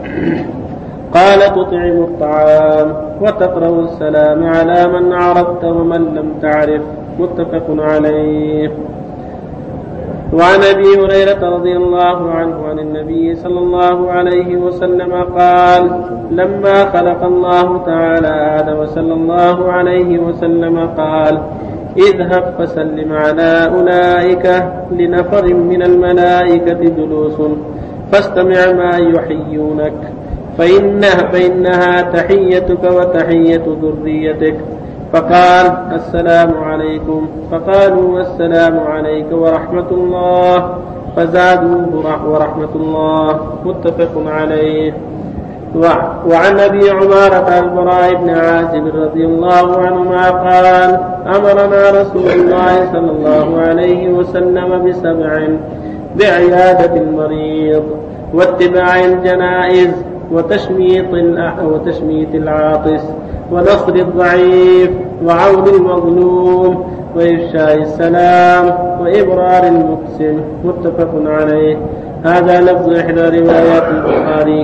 [SPEAKER 1] قال: تطعم الطعام وتقرأ السلام على من عرفت ومن لم تعرف. متفق عليه. وعن أبي هريرة رضي الله عنه عن النبي صلى الله عليه وسلم قال: لما خلق الله تعالى آدم صلى الله عليه وسلم قال: اذهب فسلم على أولئك لنفر من الملائكة جلوس فاستمع ما يحيونك فإنها, فإنها تحيتك وتحية ذريتك. فقال: السلام عليكم. فقالوا: والسلام عليك ورحمة الله. فزادوه: ورحمة الله. متفق عليه. وعن أبي عمارة البراء بن عازب رضي الله عنهما قال: أمرنا رسول الله صلى الله عليه وسلم بسبع: بعيادة المريض، واتباع الجنائز، وتشميط وتشميت العاطس، ونصر الضعيف، وعون المظلوم، وإفشاء السلام وإبرار المقسم. متفق عليه. هذا لفظ إحدى روايات البخاري.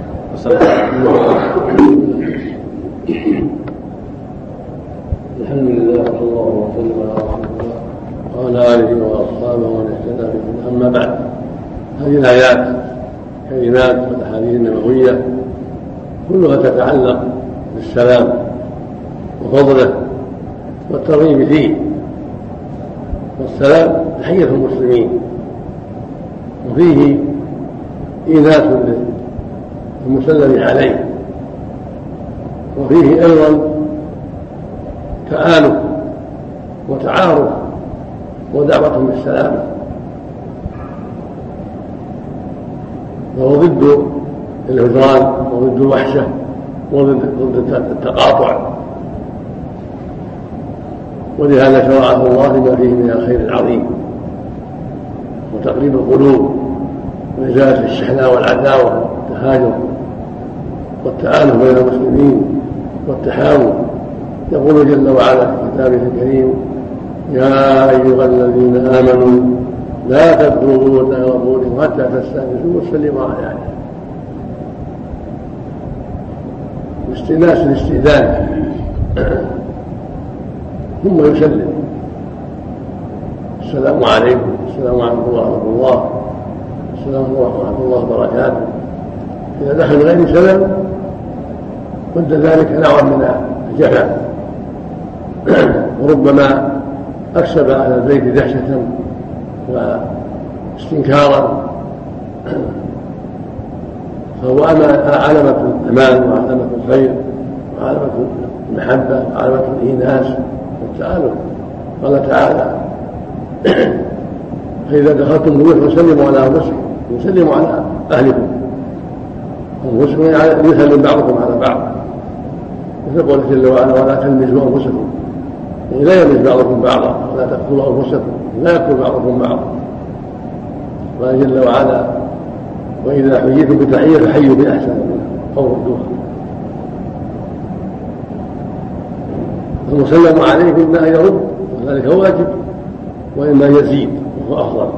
[SPEAKER 2] الحمد لله صلى الله وسلم على رسول الله وعلى آله وأصحابه ومن اهتدى بهداه. أما بعد، هذه الآيات كلمات والأحاديث النبوية كلها تتعلق بالسلام وفضله والترغيب فيه. والسلام تحية المسلمين، وفيه إيناس للمسلم عليه، وفيه أيضا تآلف وتعارف ودعوة بالسلامة، وهو ضد الهجران وضد الوحشة وضد التقاطع، ولهذا شرعه الله لما فيه من الخير العظيم وتقريب القلوب وإزالة الشحناء والعداوة والتهاجر والتآلف بين المسلمين والتحاور. يقول جل وعلا في كتابه الكريم: يا أيها الذين آمنوا لا تدخلوا بيوتا غير حتى تستأنسوا وتسلموا على أهلها. استئناس الاستئذان ثم يسلم: السلام عليكم، السلام عليكم ورحمة الله، السلام عليكم ورحمة الله وبركاته. إذا دخل غير سلام ود ذلك نوع من الجفاء، وربما أكسب أهل البيت دهشة واستنكارا، فهو علامة الأمان وعلامة الخير وعلامة المحبة وعلامة الإيناس والتآلف. قال تعالى: فإذا دخلتم بيوتا فسلموا على أنفسكم، وسلموا على أهلكم. أنفسكم يعني يسلم بعضكم على بعض، ويقول جل وعلا: ولا تلمزوا أنفسكم، يعني لا يلمز بعضكم بعضا، ولا تقتلوا أنفسكم، لا يقتل بعضكم بعضا. قال جل وعلا: وإذا حييتم بتحية فحيوا بأحسن منها أو ردوها. المسلم عليه إما أن يرد وذلك واجب، وإما يزيد وهو أفضل.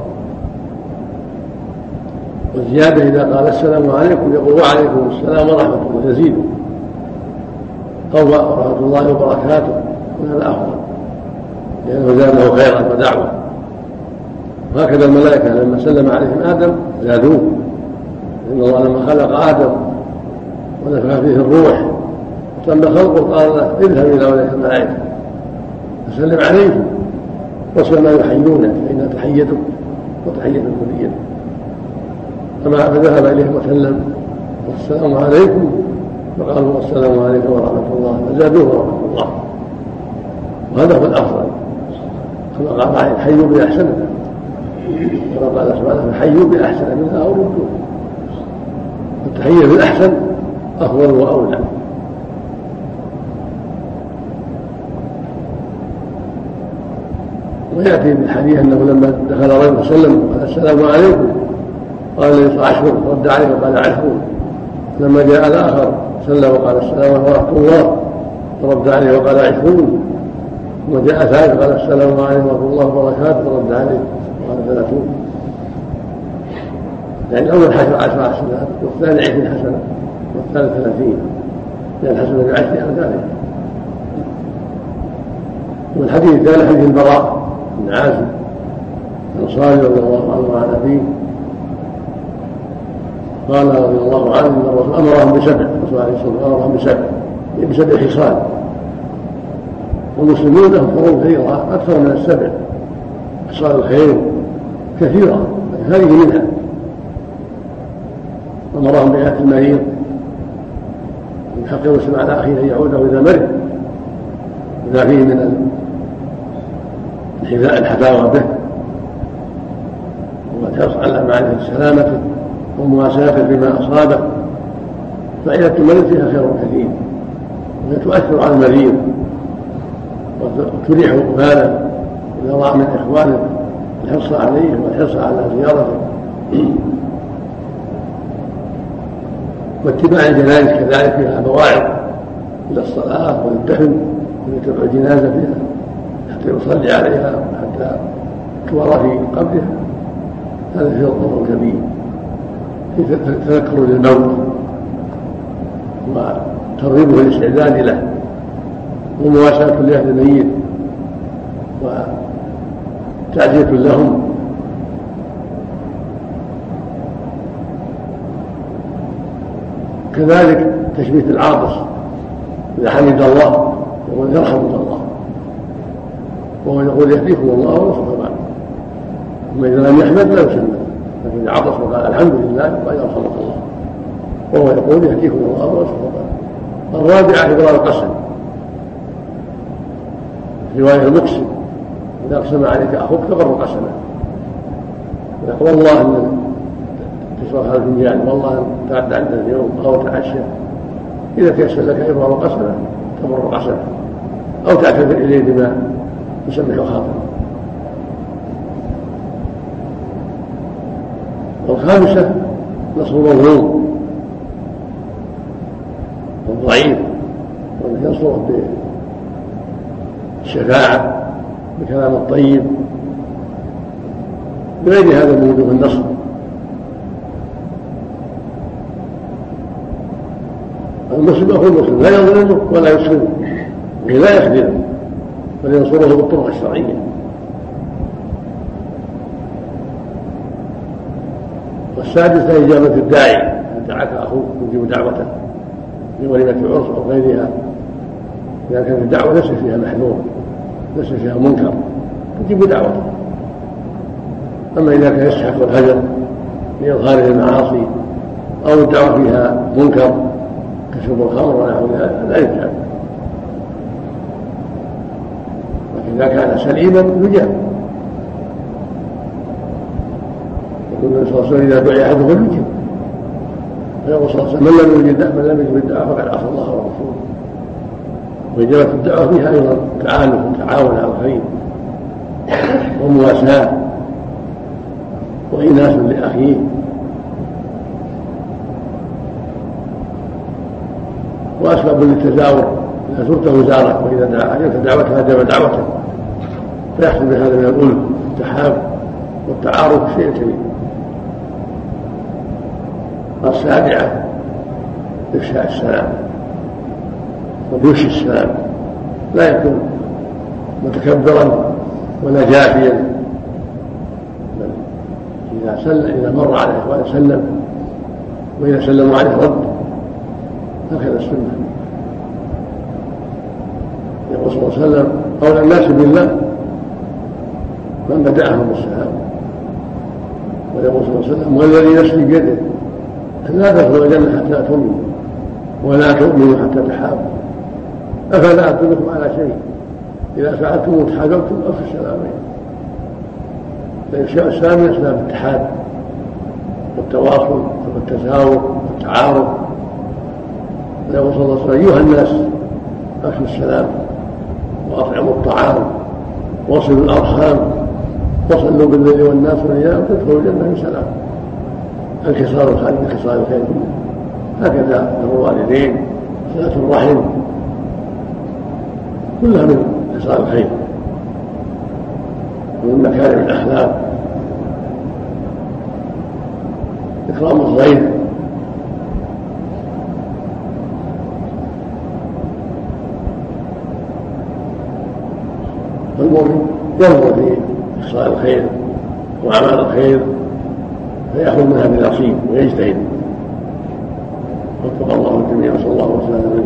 [SPEAKER 2] والزيادة إذا قال السلام عليكم يقول: وعليكم السلام ورحمة الله، يزيد، أو ورحمة الله وبركاته، وهذا أفضل لأنه زاده خيرا ودعوة. وهكذا الملائكة لما سلم عليهم آدم زادوه، إن الله لما خلق آدم ونفخ فيه الروح وتم خلقه قال له: اذهب إلى أولئك الملائكة فسلم عليهم واسمع ما يحيونك فإنها تحيتك وتحية الذرية. فذهب إليهم وسلم: السلام عليكم، فقالوا: السلام عليكم ورحمة الله، فزادوه ورحمة الله. وهذا هو الأفضل، كما قال: حيوا بأحسنها، كما قال سبحانه: حيوا بأحسن منها أو ردوها. التحية بالأحسن أفضل وأولى. ويأتي بالحديث أنه لما دخل رجل وسلم قال: السلام عليكم، قال: ليس عشر، رد عليه وقال: عشرون. لما جاء الآخر سلم وقال: السلام ورحمة الله، رد عليه وقال: عشرون. ثم جاء ثالث قال: السلام عليكم ورحمة الله وبركاته، رد عليه وقال: ثلاثون. يعني الأول حسن عشر حسنات، والثاني عشرين حسنة، والثالث ثلاثين، لأن الحسنة بعشر أمثالها. والحديث الثالث حديث البراء بن عازب الأنصاري رضي الله عنه وعن أبيه قال رضي الله عنه ان الرسول امرهم بسبع، الرسول عليه الصلاه والسلام امرهم بسبع بسبع خصال، والمسلمون لهم حروب كثيره اكثر من السبع خصال الخير كثيره، هذه منها. امرهم بإعادة المريض، من حق المسلم على اخيه ان يعوده اذا مرض، اذا فيه من الحذاء الحفاوه به، وتحرص على معرفه سلامته ومواساته بما أصابه. فعيادة المريض فيها خير كثير، وهي تؤثر على المريض وتريح باله إذا رأى من إخوانه الحرص عليه والحرص على زيارته. واتباع الجنائز كذلك فيها مواعظ إلى الصلاة والدفن ويتبع الجنازة فيها حتى يصلي عليها حتى توارى في قبرها، هذا فيه ضرر كبير في تذكر للموت وترغيبه الاستعداد له ومواساة لأهل الميت وتعزية لهم. كذلك تشميت العاطس إذا حمد الله يقول يرحمك الله، وهو يقول يهديكم الله ورسوله بعد. أما إذا لم يحمد لا يسمى، لكن إذا عطس وقال الحمد لله قال يرحمك الله، وهو يقول يهديكم الله ورسوله بعد. الرابعة إبرار القسم، رواية المقسم إذا أقسم عليك أخوك فبر قسمه، يقول والله أن تشرب هذا الفنجان، والله أن تعد عندنا اليوم أو تعشى، إذا تيسر لك إبرار قسمه تبر قسمه أو تعتذر إليه بما يسمح خاطر. والخامسة نصر المظلوم والضعيف، وأنه ينصره بالشفاعة بكلام الطيب بغير هذا من وجوه النصر. المسلم أخو المسلم لا يظلمه ولا يسلمه لا يخذله، بل ينصره بالطرق الشرعية. والسادسة إجابة الداعي، إن دعاك أخوك يجيب دعوته في وليمة عرس أو غيرها، إذا كانت الدعوة ليس فيها محذور ليس فيها منكر تجيب دعوته. أما إذا كان يسحق الهجر لإظهاره المعاصي أو الدعوة فيها منكر كشرب الخمر ونحو ذلك لا يجاب، لكن إذا كان سليما يجاب. يقول النبي صلى الله عليه وسلم إذا دعي أحدهم فليجب، فيقول صلى الله عليه وسلم من لم يجب من لم يجب الدعوة فقد عصى الله ورسوله. وإجابة الدعوة فيها أيضا تعالف وتعاون على الخير ومواساة وإناس لأخيه. وأسباب للتزاور، إذا زرته زارك، وإذا دعا عليك دعوته أجاب دعوته، فيحصل بهذا من الألف والتحاب والتعارف شيء كبير. السابعة إفشاء السلام وبيوش السلام، لا يكون متكبرا ولا جافيا، بل إذا سلم إذا مر على إخوانه سلم، وإذا سلموا عليه رد، هكذا السنة. يقول صلى الله عليه وسلم أولى الناس بالله من بدأهم بالسلام، ويقول صلى الله عليه وسلم والذي نفسي بيده لا تدخلوا الجنة حتى تؤمنوا ولا تؤمنوا حتى تحابوا، أفلا أدلكم على شيء إذا فعلتم وتحاببتم أفشوا السلامين. فإفشاء السلام يسمى بالتحاب والتواصل والتزاور والتعارف. يقول صلى الله عليه وسلم أيها الناس أفشوا السلام وأطعموا الطعام وصلوا الأرحام وصلوا بالليل والناس نيام تدخلوا الجنة بسلام. الخصال الخير من خصال الخير هكذا الوالدين صلة الرحم كلها من خصال الخير ومن مكارم الأخلاق. إكرام الضيف، والمؤمن ينظر في خصال الخير وأعمال الخير فيأخذ منها بنصيب ويجتهد. وفق الله الجميع صلى الله وسلم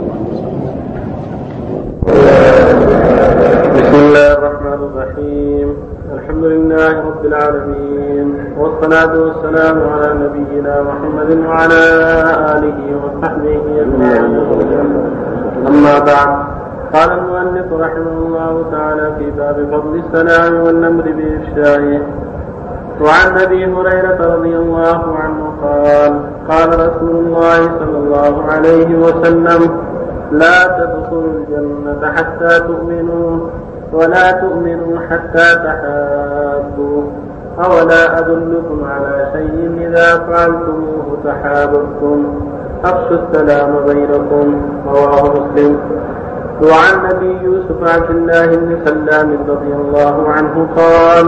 [SPEAKER 1] بسم الله الرحمن الرحيم. الحمد لله رب العالمين، والصلاة والسلام على نبينا محمد وعلى آله وصحبه أجمعين. أما بعد، قال المؤلف رحمه الله تعالى في باب فضل السلام والنمر بإفشائه. وعن أبي هريرة رضي الله عنه قال قال رسول الله صلى الله عليه وسلم لا تدخلوا الجنة حتى تؤمنوا ولا تؤمنوا حتى تحابوا، أولا أدلكم على شيء إذا فعلتموه تحاببتم، أفشوا السلام بينكم، رواه مسلم. وعن أبي يوسف عبد الله بن سلام رضي الله عنه قال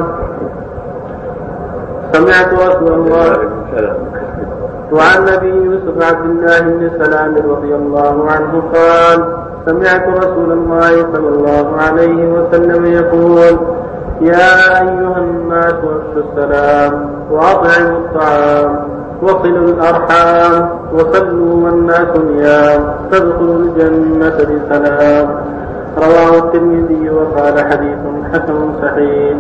[SPEAKER 1] سمعت رسول الله وعن أبي يوسف عبد الله بن سلام رضي الله عنه قال سمعت رسول الله صلى الله عليه وسلم يقول يا أيها الناس افشوا السلام وأطعموا الطعام وصلوا الأرحام وصلوا والناس نيام تدخلوا الجنة بسلام. رواه الترمذي وقال حديث حسن صحيح.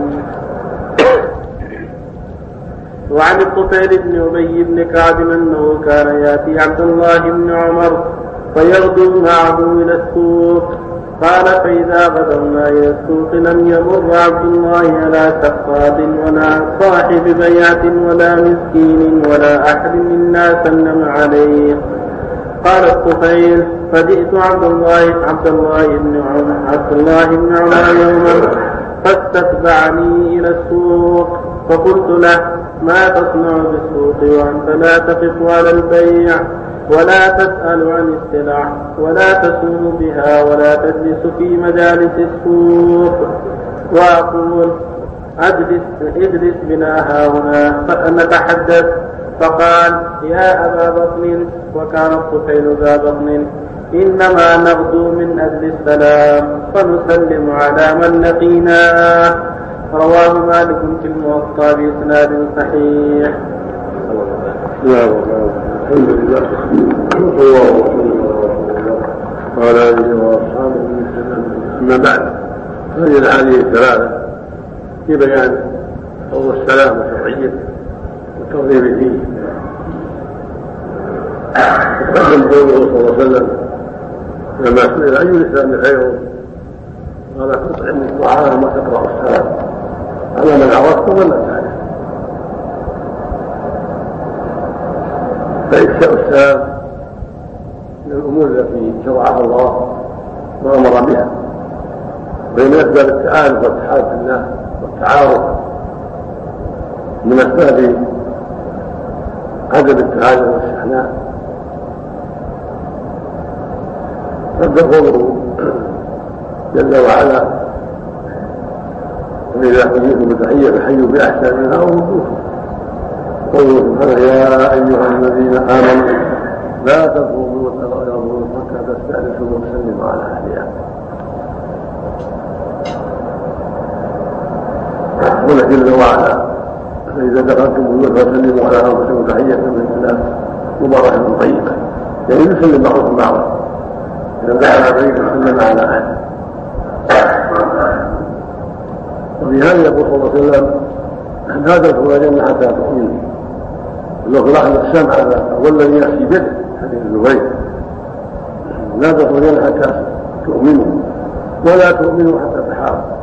[SPEAKER 1] وعن الطفيل بن أبي بن كعب أنه كان يأتي عبد الله بن عمر فيغدو معه إلى السوق. قال فإذا غدونا إلى السوق لم يمر عبد الله على سقاط ولا صاحب بيعة ولا مسكين ولا أحد منا سلم عليه. قال الطفيل فجئت عبد الله عبد الله بن عمر عبد الله بن عمر يوما فاستتبعني إلى السوق فقلت له ما تصنع بالسوق وأنت لا تقف على البيع ولا تسأل عن السلع ولا تسوم بها ولا تجلس في مجالس السوق. وأقول اجلس, اجلس بنا هاهنا فنتحدث. فقال يا أبا بطن وكان الطفيل ذا بطن إنما نغدو من أجل السلام فنسلم على من لقيناه. رواه مالك في الموطأ بإسناد صحيح.
[SPEAKER 2] الحمد لله الله وعلى آله وأصحابه وسلم. أما بعد هذه الأحاديث الثلاثة في بيان فضل السلام وشرعيته والترغيب فيه. تقدم قوله صلى الله عليه وسلم لما سئل أي الإسلام خير قال تطعم الطعام وتقرأ السلام على من عرفت ولا تعرف. فإفشاء السلام من الأمور التي شرعها الله وأمر بها وهي من أسباب التآلف والاتحاد في الناس والتعارف. من أسباب عدم التهاجم والشحناء قد قوله جل وعلا وإذا حييتم بتحية فحيوا بأحسن منها أو ردوها. قوله سبحانه يا أيها الذين آمنوا لا تدخلوا بيوتا غير بيوتكم حتى تستأنسوا وتسلموا على أهلها. قال جل وعلا فإذا دخلتم بيوتا فسلموا على أنفسكم تحية من الله مباركة طيبة، يعني يسلم بعضكم بعضا. إذا دخل بيت سلم على أهله. وفي هذا يقول صلى الله عليه وسلم لا تدخلوا الجنة حتى تؤمنوا. لو لاحظ السمع هذا والذي نفسي بيده حديث الزبير لا تدخلوا الجنة حتى تؤمنوا ولا تؤمنوا حتى تحابوا.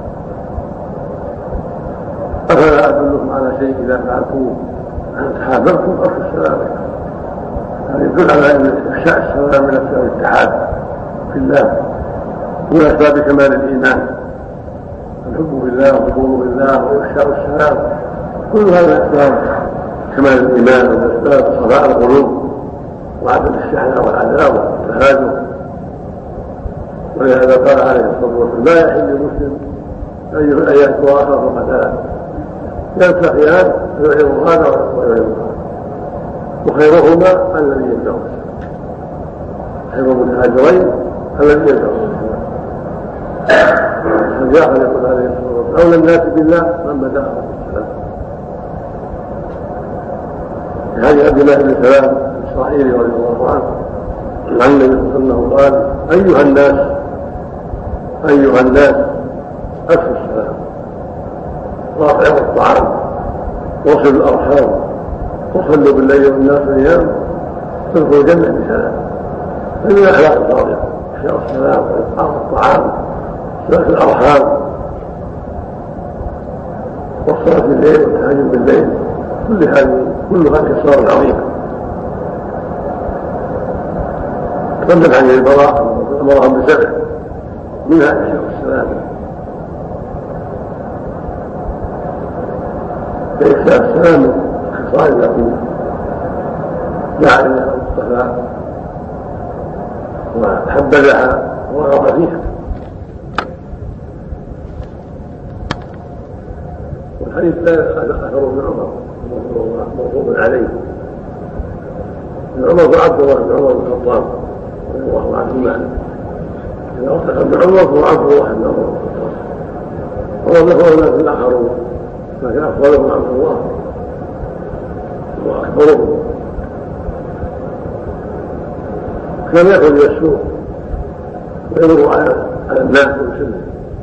[SPEAKER 2] أفلا أدلكم على شيء إذا فعلتم أن تحاببتم أفشوا السلام. هذا يدل على أن إفشاء السلام من أسباب الاتحاد في الله ومن أسباب كمال الإيمان. الحب بالله والقبول بالله وإفشاء السلام كل هذا أسباب كمال الإيمان ومن أسباب صفاء القلوب وعدم الشحناء والعداوة والتهاجم. ولهذا قال عليه الصلاة والسلام لا يحل للمسلم أن يأتوا آخر فقتله يلتقيان فيعظ هذا ويعظ هذا وخيرهما الذي يدعو خير المتهاجرين الذي يدعو. جاء يقول عليه الصلاة والسلام أولى الناس بالله من بدأ بالسلام. هذه عبد الله بن سلام الإسرائيلي رضي الله عنه عن النبي صلى الله عليه وسلم قال أيها الناس أيها الناس أفشوا السلام وأطعموا الطعام وصلوا الأرحام وصلوا بالليل والناس نيام تدخلوا الجنة بسلام. فمن الأخلاق الفاضلة إفشاء السلام وإطعام الطعام صلة الأرحام والصلاة بالليل والتهجد بالليل كل هذه كلها انتصار عظيم. تقدم عن البراء أمرهم بسبع منها إفشاء السلام. فإفشاء السلام من خصال التي جعل المصطفى وحبذها ورغب فيها. والحديث لا أثر ابن عمر موقوف عليه. ابن عمر وعبد الله بن عمر بن الخطاب رضي الله عنهما إذا أطلق ابن عمر فهو عبد الله بن عمر بن الخطاب، وهو ذكر الناس الآخرون لكن أفضلهم عبد الله وأكبرهم. كان يأكل إلى السوق ويمر على على الناس ويسلم،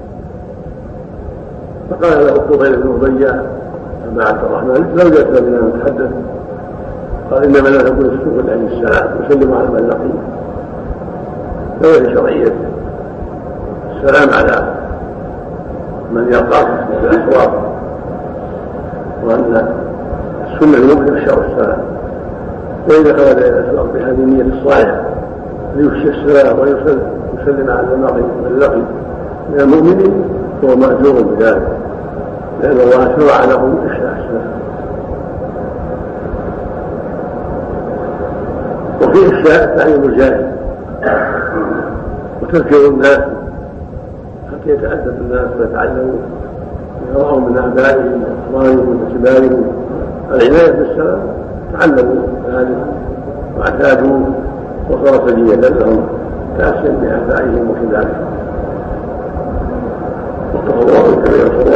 [SPEAKER 2] فقال له الطفيل بن أبي أبا عبد الرحمن لو جئتنا بنا نتحدث، قال إنما لا نقول السوق عليه السلام وسلم على من لقيه. فهي شرعية السلام على من يلقاك في الأسواق، وأن السنة المؤمن يخشى السلام، وإذا خرج إلى الأسواق بهذه النية الصالحة ليفشي السلام ويسلم على من لقي من المؤمنين فهو مأجور بذلك، لأن الله شرع له إفشاء السلام. وفي إفشاء تعليم الجاهل وتذكير الناس حتى يتأدب الناس ويتعلموا يروا من آبائهم وأخوانهم وكبارهم العناية بالسلام، تعلموا ذلك واعتادوا وصار سجية لهم تأسيا بآبائهم وكبارهم. واتقوا الله كما ينصرون